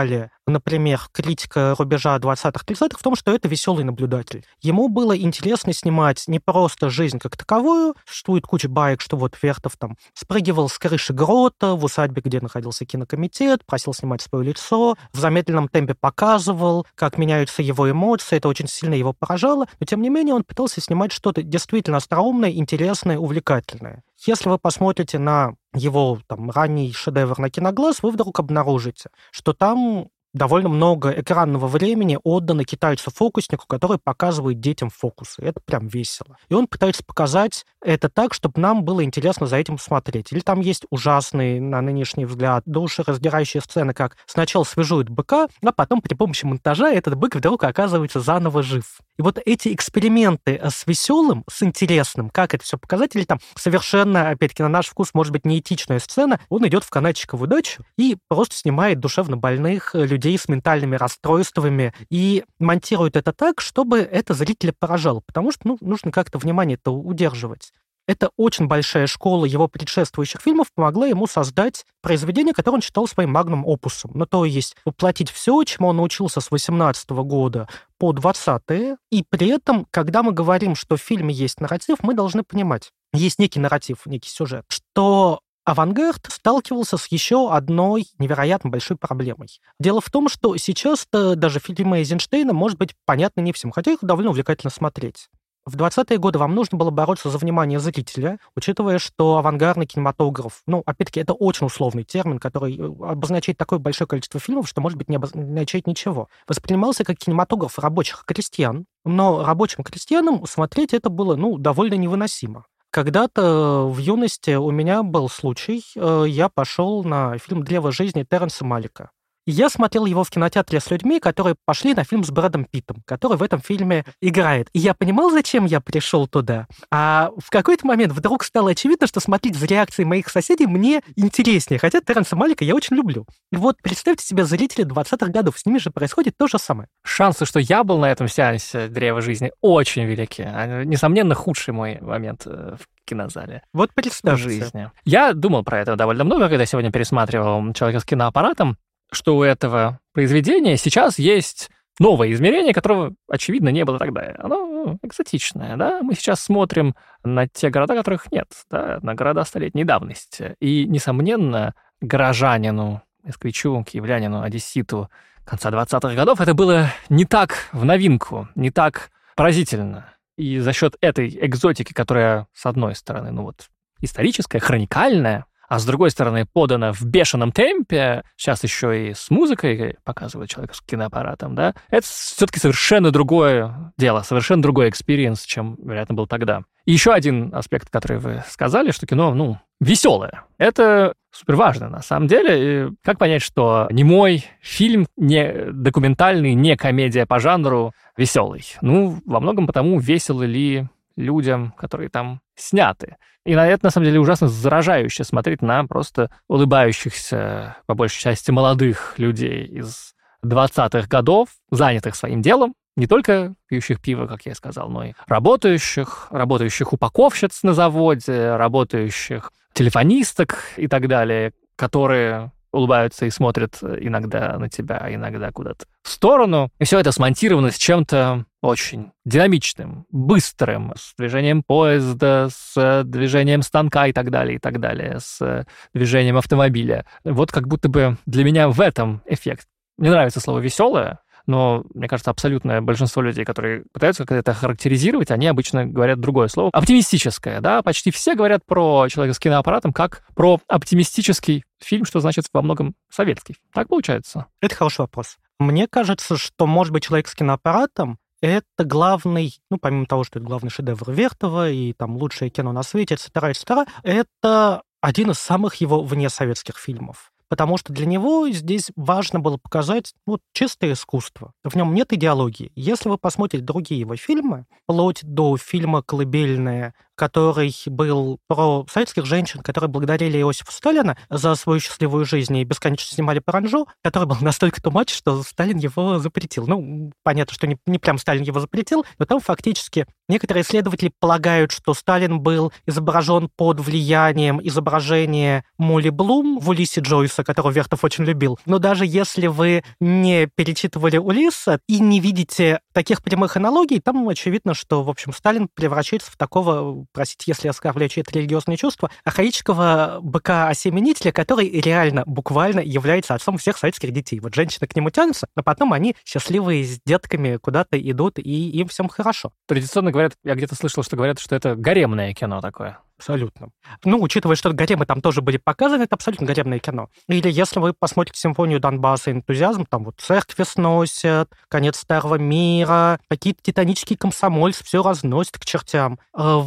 например, критика рубежа 20-30-х в том, что это веселый наблюдатель. Ему было интересно снимать не просто жизнь как таковую. Существует куча баек, что вот Вертов там спрыгивал с крыши грота в усадьбе, где находился кинокомитет, просил снимать свое лицо, в замедленном темпе показывал, как меняются его эмоции. Это очень сильно его поражало. Но, тем не менее, он пытался снимать что-то действительно остроумное, интересное, увлекательное. Если вы посмотрите на его там, ранний шедевр на Киноглаз, вы вдруг обнаружите, что там довольно много экранного времени отдано китайцу-фокуснику, который показывает детям фокусы. Это прям весело. И он пытается показать это так, чтобы нам было интересно за этим смотреть. Или там есть ужасные, на нынешний взгляд, душераздирающие сцены, как сначала свяжут быка, а потом при помощи монтажа этот бык вдруг оказывается заново жив. И вот эти эксперименты с веселым, с интересным, как это все показать, или там совершенно, опять-таки, на наш вкус, может быть, неэтичная сцена, он идет в канатчиковую дачу и просто снимает душевно больных людей с ментальными расстройствами и монтирует это так, чтобы это зрителя поражало, потому что нужно как-то внимание-то удерживать. Это очень большая школа его предшествующих фильмов помогла ему создать произведение, которое он считал своим магнум-опусом. Ну, то есть воплотить все, чему он научился с 18 года по 20-е, и при этом, когда мы говорим, что в фильме есть нарратив, мы должны понимать, есть некий нарратив, некий сюжет, что авангард сталкивался с еще одной невероятно большой проблемой. Дело в том, что сейчас-то даже фильмы Эйзенштейна, может быть, понятны не всем, хотя их довольно увлекательно смотреть. В 20-е годы вам нужно было бороться за внимание зрителя, учитывая, что авангардный кинематограф, опять-таки, это очень условный термин, который обозначает такое большое количество фильмов, что, может быть, не обозначает ничего. Воспринимался как кинематограф рабочих крестьян, но рабочим крестьянам смотреть это было, довольно невыносимо. Когда-то в юности у меня был случай, я пошел на фильм «Древо жизни» Терренса Малика. И я смотрел его в кинотеатре с людьми, которые пошли на фильм с Брэдом Питтом, который в этом фильме играет. И я понимал, зачем я пришел туда. А в какой-то момент вдруг стало очевидно, что смотреть за реакцией моих соседей мне интереснее, хотя Терренса Малика я очень люблю. И вот представьте себе зрители 20-х годов, с ними же происходит то же самое. Шансы, что я был на этом сеансе «Древо жизни», очень велики. Несомненно, худший мой момент в кинозале. Вот представьте. В жизни. Я думал про это довольно много, когда сегодня пересматривал «Человека с киноаппаратом», что у этого произведения сейчас есть новое измерение, которого, очевидно, не было тогда. Оно экзотичное, да? Мы сейчас смотрим на те города, которых нет, да? На города столетней давности. И, несомненно, горожанину, москвичу, киевлянину, одесситу конца 20-х годов это было не так в новинку, не так поразительно. И за счет этой экзотики, которая, с одной стороны, историческая, хроникальная, а с другой стороны, подано в бешеном темпе, сейчас еще и с музыкой показывают человека с киноаппаратом, да, это все-таки совершенно другое дело, совершенно другой экспириенс, чем, вероятно, был тогда. И еще один аспект, который вы сказали, что кино, веселое. Это супер важно, на самом деле. И как понять, что немой фильм, не документальный, не комедия по жанру, веселый? Во многом потому, весело ли людям, которые там сняты. И на это, на самом деле, ужасно заражающе смотреть на просто улыбающихся, по большей части, молодых людей из 20-х годов, занятых своим делом, не только пьющих пиво, как я и сказал, но и работающих упаковщиц на заводе, работающих телефонисток и так далее, которые улыбаются и смотрят иногда на тебя, а иногда куда-то в сторону. И все это смонтировано с чем-то очень динамичным, быстрым, с движением поезда, с движением станка и так далее, с движением автомобиля. Вот как будто бы для меня в этом эффект. Мне нравится слово «веселое», но, мне кажется, абсолютное большинство людей, которые пытаются как-то это характеризировать, они обычно говорят другое слово. Оптимистическое, да? Почти все говорят про «Человека с киноаппаратом» как про оптимистический фильм, что значит во многом советский. Так получается? Это хороший вопрос. Мне кажется, что, может быть, «Человек с киноаппаратом» — это главный, помимо того, что это главный шедевр Вертова и там лучшее кино на свете, etc., это один из самых его внесоветских фильмов. Потому что для него здесь важно было показать чистое искусство. В нем нет идеологии. Если вы посмотрите другие его фильмы, вплоть до фильма «Колыбельная» который был про советских женщин, которые благодарили Иосифа Сталина за свою счастливую жизнь и бесконечно снимали паранжу, который был настолько too much, что Сталин его запретил. Ну, понятно, что не прям Сталин его запретил, но там фактически некоторые исследователи полагают, что Сталин был изображен под влиянием изображения Молли Блум в «Улиссе» Джойса, которого Вертов очень любил. Но даже если вы не перечитывали «Улисса» и не видите таких прямых аналогий, там очевидно, что, в общем, Сталин превращается в такого, простите, если я оскорбляю чьи-то религиозные чувства, архаического быка-осеменителя, который реально, буквально является отцом всех советских детей. Вот женщины к нему тянутся, а потом они счастливые с детками куда-то идут, и им всем хорошо. Традиционно говорят, я где-то слышал, что говорят, что это гаремное кино такое. Абсолютно. Ну, учитывая, что гаремы там тоже были показаны, это абсолютно гаремное кино. Или если вы посмотрите «Симфонию Донбасса» и «Энтузиазм», там вот «Церкви сносят», «Конец старого мира», какие-то титанические комсомольцы, все разносят к чертям.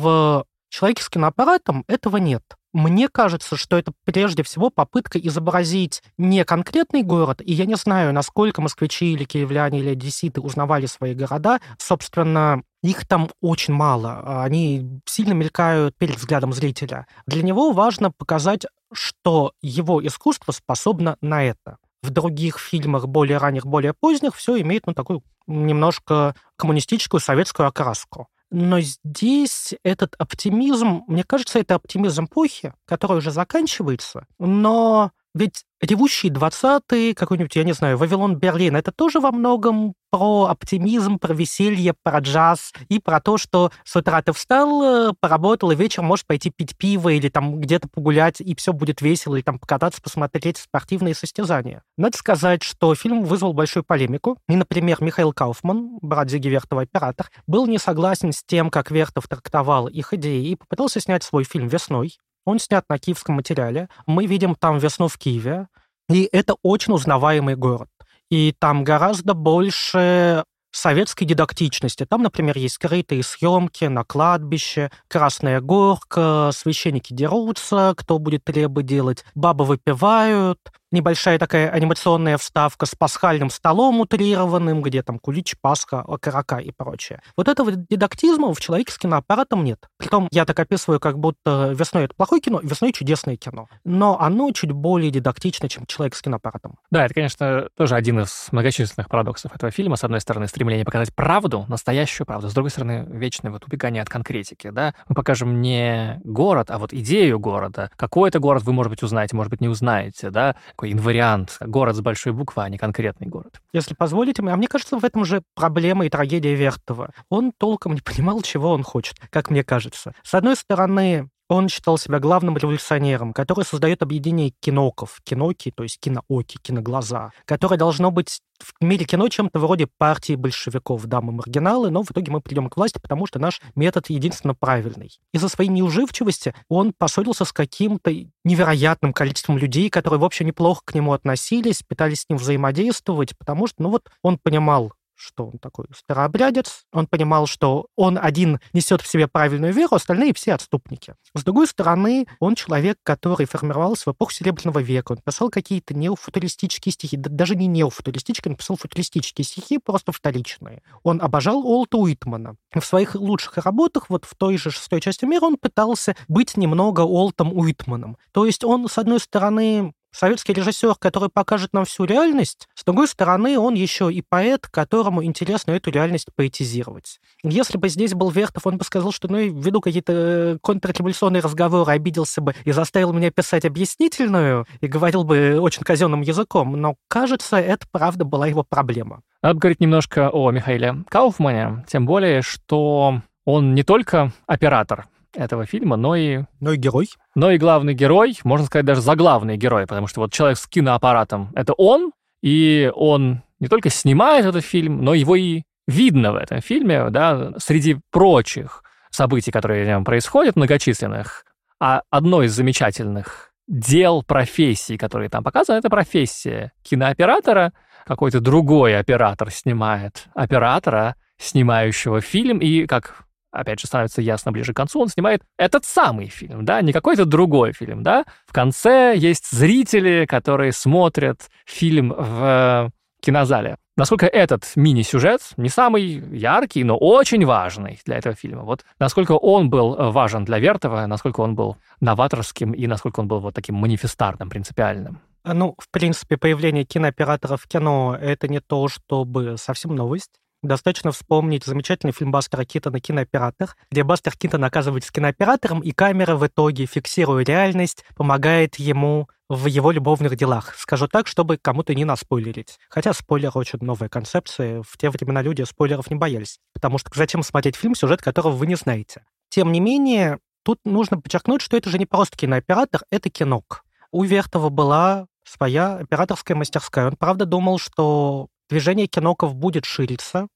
В «Человеке с киноаппаратом» этого нет. Мне кажется, что это прежде всего попытка изобразить не конкретный город, и я не знаю, насколько москвичи или киевляне или одесситы узнавали свои города. Собственно, их там очень мало. Они сильно мелькают перед взглядом зрителя. Для него важно показать, что его искусство способно на это. В других фильмах, более ранних, более поздних, все имеет такую немножко коммунистическую советскую окраску. Но здесь этот оптимизм, мне кажется, это оптимизм эпохи, который уже заканчивается, но ведь «Ревущие 20-е», какой-нибудь, я не знаю, «Вавилон Берлин», это тоже во многом про оптимизм, про веселье, про джаз и про то, что с утра ты встал, поработал, и вечером можешь пойти пить пиво или там где-то погулять, и все будет весело, или там покататься, посмотреть спортивные состязания. Надо сказать, что фильм вызвал большую полемику. И, например, Михаил Кауфман, брат Зиги Вертова, оператор, был не согласен с тем, как Вертов трактовал их идеи, и попытался снять свой фильм весной. Он снят на киевском материале. Мы видим там весну в Киеве. И это очень узнаваемый город. И там гораздо больше советской дидактичности. Там, например, есть скрытые съемки на кладбище, Красная Горка, священники дерутся, кто будет требы делать, бабы выпивают, небольшая такая анимационная вставка с пасхальным столом утрированным, где там кулич, Пасха, окорока и прочее. Вот этого дидактизма в «Человеке с киноаппаратом» нет. Притом я так описываю, как будто «Весной» — это плохое кино, «Весной» — чудесное кино. Но оно чуть более дидактично, чем «Человек с киноаппаратом». Да, это, конечно, тоже один из многочисленных парадоксов этого фильма. С одной стороны, стремление показать правду, настоящую правду. С другой стороны, вечное убегание от конкретики. Да? Мы покажем не город, а вот идею города. Какой это город, вы, может быть, узнаете, может быть, не узнаете. Да? Такой инвариант. Город с большой буквы, а не конкретный город. Если позволите, а мне кажется, в этом же проблема и трагедия Вертова. Он толком не понимал, чего он хочет, как мне кажется. С одной стороны, он считал себя главным революционером, который создает объединение киноков, киноки, то есть кинооки, киноглаза, которое должно быть в мире кино чем-то вроде партии большевиков, да, мы маргиналы, но в итоге мы придем к власти, потому что наш метод единственно правильный. Из-за своей неуживчивости он поссорился с каким-то невероятным количеством людей, которые, в общем, неплохо к нему относились, пытались с ним взаимодействовать, потому что, он понимал, что он такой старообрядец, он понимал, что он один несет в себе правильную веру, остальные все отступники. С другой стороны, он человек, который формировался в эпоху Серебряного века, он писал какие-то неофутуристические стихи, даже не неофутуристические, он писал футуристические стихи, просто вторичные. Он обожал Уолта Уитмана. В своих лучших работах, в той же «Шестой части мира», он пытался быть немного Уолтом Уитманом. То есть он, с одной стороны, советский режиссер, который покажет нам всю реальность, с другой стороны, он еще и поэт, которому интересно эту реальность поэтизировать. Если бы здесь был Вертов, он бы сказал, что веду какие-то контрреволюционные разговоры, обиделся бы и заставил меня писать объяснительную, и говорил бы очень казенным языком, но, кажется, это правда была его проблема. Надо говорить немножко о Михаиле Кауфмане, тем более, что он не только оператор этого фильма, но и герой. Но и главный герой, можно сказать, даже заглавный герой, потому что человек с киноаппаратом — это он, и он не только снимает этот фильм, но его и видно в этом фильме, да, среди прочих событий, которые в нем происходят, многочисленных. А одно из замечательных дел, профессий, которые там показаны, это профессия кинооператора. Какой-то другой оператор снимает оператора, снимающего фильм, и опять же, становится ясно ближе к концу, он снимает этот самый фильм, да, не какой-то другой фильм, да. В конце есть зрители, которые смотрят фильм в кинозале. насколько этот мини-сюжет не самый яркий, но очень важный для этого фильма. Вот насколько он был важен для Вертова, насколько он был новаторским и насколько он был вот таким манифестарным, принципиальным. Ну, в принципе, появление кинооператоров в кино — это не то, чтобы совсем новость. Достаточно вспомнить замечательный фильм Бастера Китона «Кинооператор», где Бастер Китон оказывается кинооператором, и камера в итоге, фиксируя реальность, помогает ему в его любовных делах. Скажу так, чтобы кому-то не наспойлерить. Хотя спойлер — очень новая концепция. В те времена люди спойлеров не боялись. Потому что зачем смотреть фильм, сюжет которого вы не знаете? Тем не менее, тут нужно подчеркнуть, что это же не просто кинооператор, это кинок. У Вертова была своя операторская мастерская. Он, правда, думал, что движение киноков будет шириться.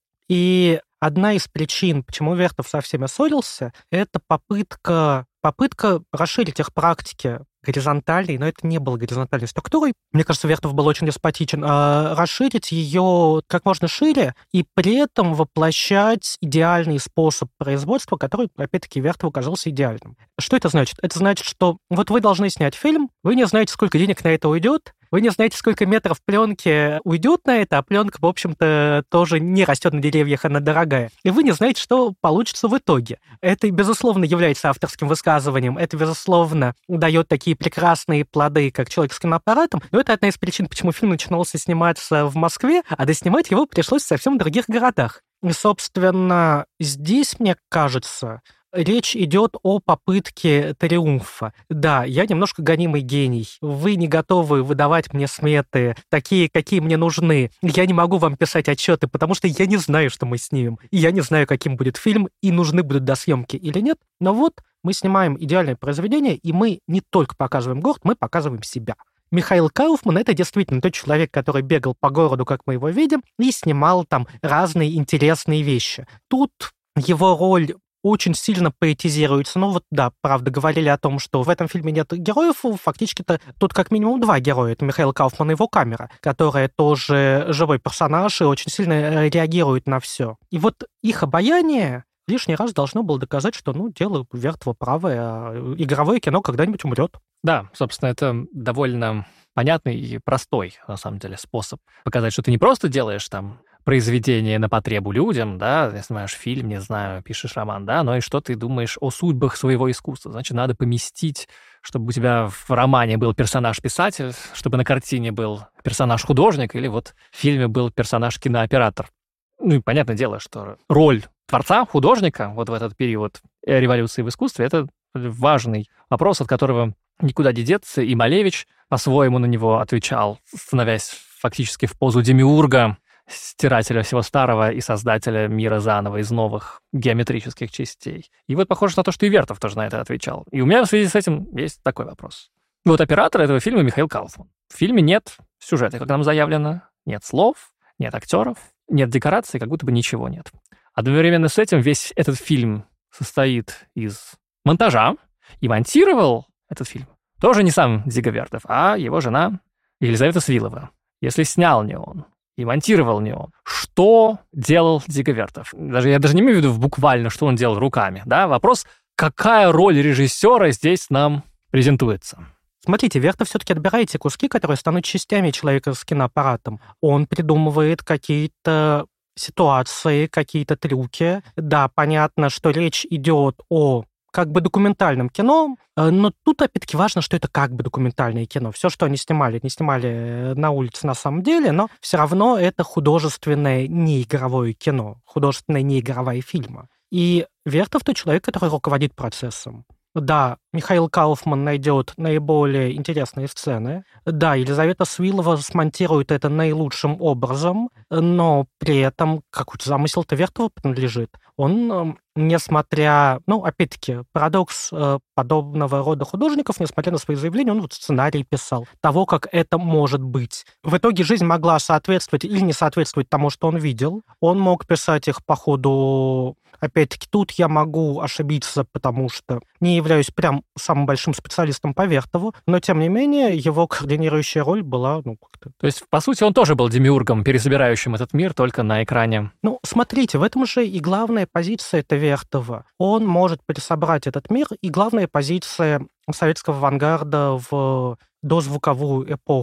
И одна из причин, почему Вертов со всеми ссорился, это попытка расширить их практики горизонтальной, но это не было горизонтальной структурой. Мне кажется, Вертов был очень деспотичен. Расширить ее как можно шире и при этом воплощать идеальный способ производства, который, опять-таки, Вертову казался идеальным. Что это значит? Это значит, что вот вы должны снять фильм, вы не знаете, сколько денег на это уйдет, вы не знаете, сколько метров пленки уйдет на это, а пленка, в общем-то, тоже не растет на деревьях, она дорогая. И вы не знаете, что получится в итоге. Это, безусловно, является авторским высказыванием, это, безусловно, дает такие прекрасные плоды, как «Человек с киноаппаратом», но это одна из причин, почему фильм начинался сниматься в Москве, а доснимать его пришлось в совсем других городах. И, собственно, здесь, мне кажется, речь идет о попытке триумфа. Да, я немножко гонимый гений. Вы не готовы выдавать мне сметы, такие, какие мне нужны. Я не могу вам писать отчеты, потому что я не знаю, что мы снимем. И я не знаю, каким будет фильм, и нужны будут досъемки или нет. Но вот мы снимаем идеальное произведение, и мы не только показываем город, мы показываем себя. Михаил Кауфман — это действительно тот человек, который бегал по городу, как мы его видим, и снимал там разные интересные вещи. Тут его роль очень сильно поэтизируется. Ну вот да, правда, говорили о том, что в этом фильме нет героев, фактически-то тут как минимум два героя. Это Михаил Кауфман и его камера, которая тоже живой персонаж и очень сильно реагирует на все. И вот их обаяние лишний раз должно было доказать, что, дело Вертова правое, а игровое кино когда-нибудь умрет. Да, собственно, это довольно понятный и простой, на самом деле, способ показать, что ты не просто делаешь там произведение на потребу людям, да, снимаешь фильм, не знаю, пишешь роман, да, но и что ты думаешь о судьбах своего искусства. Значит, надо поместить, чтобы у тебя в романе был персонаж-писатель, чтобы на картине был персонаж-художник, или вот в фильме был персонаж-кинооператор. Ну и понятное дело, что роль творца, художника вот в этот период революции в искусстве — это важный вопрос, от которого никуда не деться, и Малевич по-своему на него отвечал, становясь фактически в позу демиурга, стирателя всего старого и создателя мира заново из новых геометрических частей. И вот похоже на то, что и Вертов тоже на это отвечал. И у меня в связи с этим есть такой вопрос. Вот оператор этого фильма Михаил Кауфман. В фильме нет сюжета, как нам заявлено, нет слов, нет актеров, нет декораций, как будто бы ничего нет. Одновременно с этим весь этот фильм состоит из монтажа, и монтировал этот фильм тоже не сам Дзига Вертов, а его жена Елизавета Свилова. Если снял не он и монтировал не он, что делал Дзига Вертов? Я даже не имею в виду буквально, что он делал руками. Да? Вопрос, какая роль режиссера здесь нам презентуется? Смотрите, Вертов все-таки отбирает те куски, которые станут частями человека с киноаппаратом. Он придумывает какие-то ситуации, какие-то трюки. Да, понятно, что речь идет о как бы документальном кино, но тут опять-таки важно, что это как бы документальное кино. Все, что они снимали, не снимали на улице на самом деле, но все равно это художественное неигровое кино, художественная неигровая фильма. И Вертов — тот человек, который руководит процессом. Да, Михаил Кауфман найдет наиболее интересные сцены. Да, Елизавета Свилова смонтирует это наилучшим образом, но при этом какой-то замысел-то Вертову принадлежит. Он, несмотря... опять-таки, парадокс подобного рода художников, несмотря на свои заявления, он сценарий писал того, как это может быть. В итоге жизнь могла соответствовать или не соответствовать тому, что он видел. Он мог писать их по ходу... Опять-таки, тут я могу ошибиться, потому что не являюсь прям самым большим специалистом по Вертову, но, тем не менее, его координирующая роль была, как-то... То есть, по сути, он тоже был демиургом, пересобирающим этот мир только на экране. Смотрите, в этом же и главная позиция это Вертова. Он может пересобрать этот мир, и главная позиция советского авангарда в дозвуковую эпоху.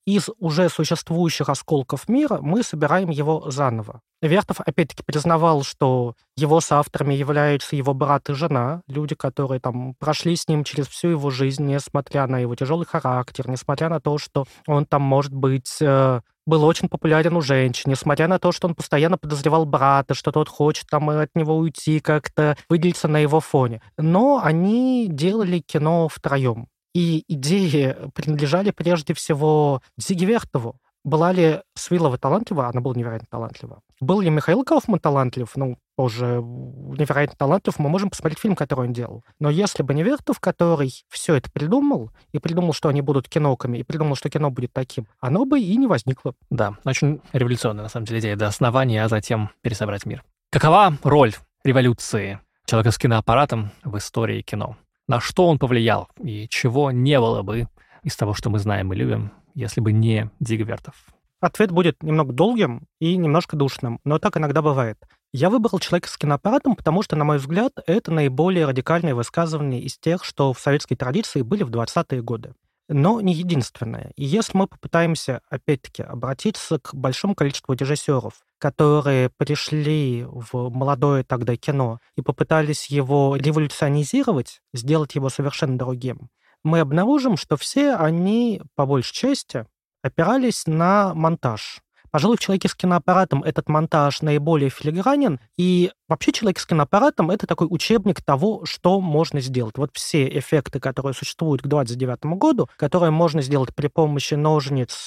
из уже существующих осколков мира мы собираем его заново. Вертов опять-таки признавал, что его соавторами являются его брат и жена, люди, которые там прошли с ним через всю его жизнь, несмотря на его тяжелый характер, несмотря на то, что он там, может быть, был очень популярен у женщин, несмотря на то, что он постоянно подозревал брата, что тот хочет там от него уйти, как-то выделиться на его фоне. Но они делали кино втроем. И идеи принадлежали прежде всего Дзиге Вертову. Была ли Свилова талантлива? Она была невероятно талантлива. Был ли Михаил Кауфман талантлив? Позже невероятно талантлив. Мы можем посмотреть фильм, который он делал. Но если бы не Вертов, который все это придумал, и придумал, что они будут киноками, и придумал, что кино будет таким, оно бы и не возникло. Да, очень революционная, на самом деле, идея до основания, а затем пересобрать мир. Какова роль революции человека с киноаппаратом в истории кино? На что он повлиял и чего не было бы из того, что мы знаем и любим, если бы не Дзига Вертов? Ответ будет немного долгим и немножко душным, но так иногда бывает. Я выбрал человека с киноаппаратом, потому что, на мой взгляд, это наиболее радикальное высказывание из тех, что в советской традиции были в 20-е годы. Но не единственное. И если мы попытаемся, опять-таки, обратиться к большому количеству режиссеров, которые пришли в молодое тогда кино и попытались его революционизировать, сделать его совершенно другим, мы обнаружим, что все они, по большей части, опирались на монтаж. Пожалуй, в «Человеке с киноаппаратом» этот монтаж наиболее филигранен, и вообще «Человек с киноаппаратом» — это такой учебник того, что можно сделать. Вот все эффекты, которые существуют к 29 году, которые можно сделать при помощи ножниц,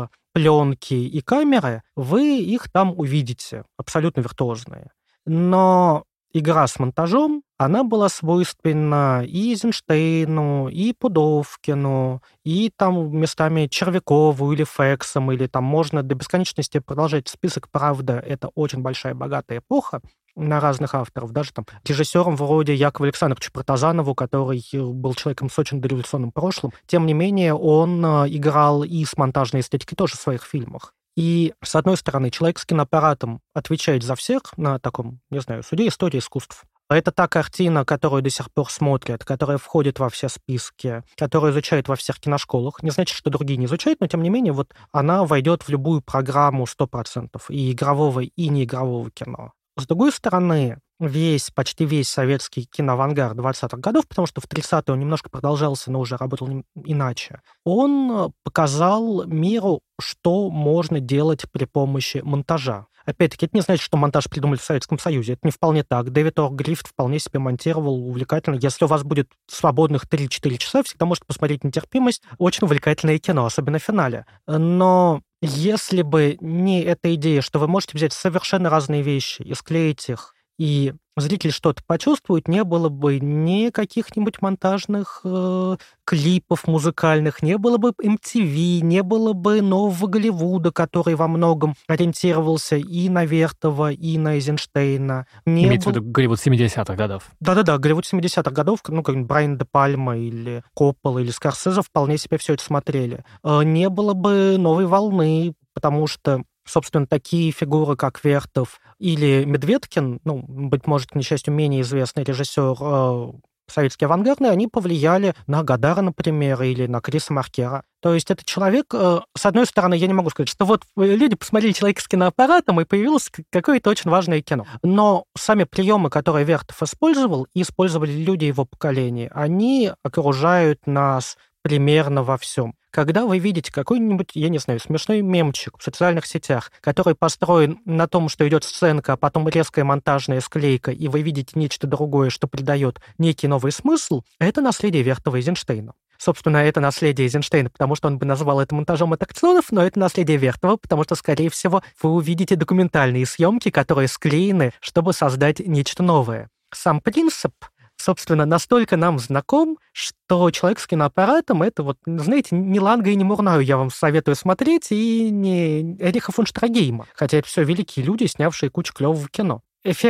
пленки и камеры, вы их там увидите, абсолютно виртуозные. Но игра с монтажом, она была свойственна и Эйзенштейну, и Пудовкину, и там местами Червякову или Фексом, или там можно до бесконечности продолжать список. Правда, это очень большая, богатая эпоха на разных авторов, даже там режиссером вроде Якова Александровича Протазанову, который был человеком с очень дореволюционным прошлым. Тем не менее, он играл и с монтажной эстетикой тоже в своих фильмах. И, с одной стороны, человек с киноаппаратом отвечает за всех на таком, не знаю, суде истории искусств. Это та картина, которую до сих пор смотрят, которая входит во все списки, которую изучают во всех киношколах. Не значит, что другие не изучают, но, тем не менее, вот она войдет в любую программу 100% и игрового, и неигрового кино. С другой стороны, почти весь советский киноавангард 20-х годов, потому что в 30-е он немножко продолжался, но уже работал иначе, он показал миру, что можно делать при помощи монтажа. Опять-таки, это не значит, что монтаж придумали в Советском Союзе. Это не вполне так. Дэвид Оргрифт вполне себе монтировал увлекательно. Если у вас будет свободных 3-4 часа, всегда можете посмотреть «Нетерпимость». Очень увлекательное кино, особенно в финале. Но если бы не эта идея, что вы можете взять совершенно разные вещи и склеить их, и зритель что-то почувствует, не было бы ни каких-нибудь монтажных клипов музыкальных, не было бы MTV, не было бы нового Голливуда, который во многом ориентировался и на Вертова, и на Эйзенштейна. Имеется в виду Голливуд 70-х годов. Да-да-да, Голливуд 70-х годов, как Брайан де Пальма или Коппола или Скорсезе вполне себе все это смотрели. Не было бы новой волны, потому что, собственно, такие фигуры, как Вертов или Медведкин, быть может, к несчастью, менее известный режиссер советский авангардный, они повлияли на Годара, например, или на Криса Маркера. То есть это человек, с одной стороны, я не могу сказать, что вот люди посмотрели «Человека с киноаппаратом», и появилось какое-то очень важное кино. Но сами приемы, которые Вертов использовал, и использовали люди его поколения, они окружают нас примерно во всем. Когда вы видите какой-нибудь, я не знаю, смешной мемчик в социальных сетях, который построен на том, что идет сценка, а потом резкая монтажная склейка, и вы видите нечто другое, что придает некий новый смысл, это наследие Вертова и Эйзенштейна. Собственно, это наследие Эйзенштейна, потому что он бы назвал это монтажом аттракционов, но это наследие Вертова, потому что, скорее всего, вы увидите документальные съемки, которые склеены, чтобы создать нечто новое. Сам принцип, собственно, настолько нам знаком, что «Человек с киноаппаратом» — это вот, знаете, не Ланга и не Мурнау я вам советую смотреть, и не Эриха фон Штрагейма, хотя это все великие люди, снявшие кучу клевого кино.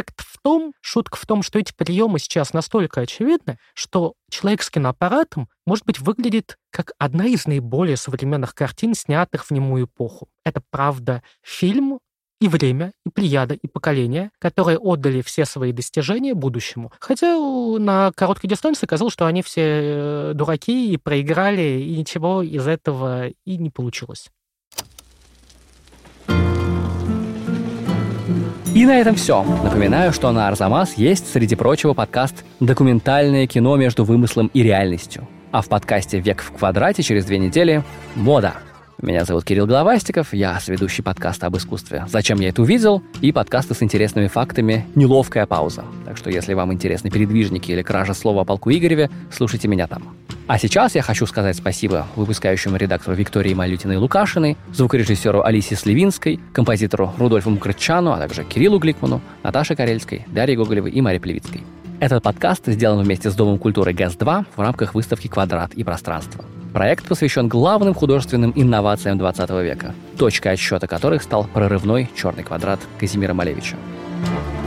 Шутка в том, что эти приемы сейчас настолько очевидны, что «Человек с киноаппаратом», может быть, выглядит как одна из наиболее современных картин, снятых в немую эпоху. Это, правда, фильм и время, и плеяда, и поколения, которые отдали все свои достижения будущему. Хотя на короткой дистанции казалось, что они все дураки и проиграли, и ничего из этого и не получилось. И на этом все. Напоминаю, что на Арзамас есть, среди прочего, подкаст «Документальное кино между вымыслом и реальностью». А в подкасте «Век в квадрате» через 2 недели «Мода». Меня зовут Кирилл Головастиков, я соведущий подкаста об искусстве «Зачем я это увидел?» и подкаста с интересными фактами «Неловкая пауза». Так что, если вам интересны передвижники или кража слова о полку Игореве, слушайте меня там. А сейчас я хочу сказать спасибо выпускающему редактору Виктории Малютиной-Лукашиной, звукорежиссеру Алисе Сливинской, композитору Рудольфу Мукрытчану, а также Кириллу Гликману, Наташе Карельской, Дарье Гоголевой и Маре Плевицкой. Этот подкаст сделан вместе с Домом культуры ГЭС-2 в рамках выставки «Квадрат и пространство». Проект посвящен главным художественным инновациям 20 века, точкой отсчета которых стал прорывной «Черный квадрат» Казимира Малевича.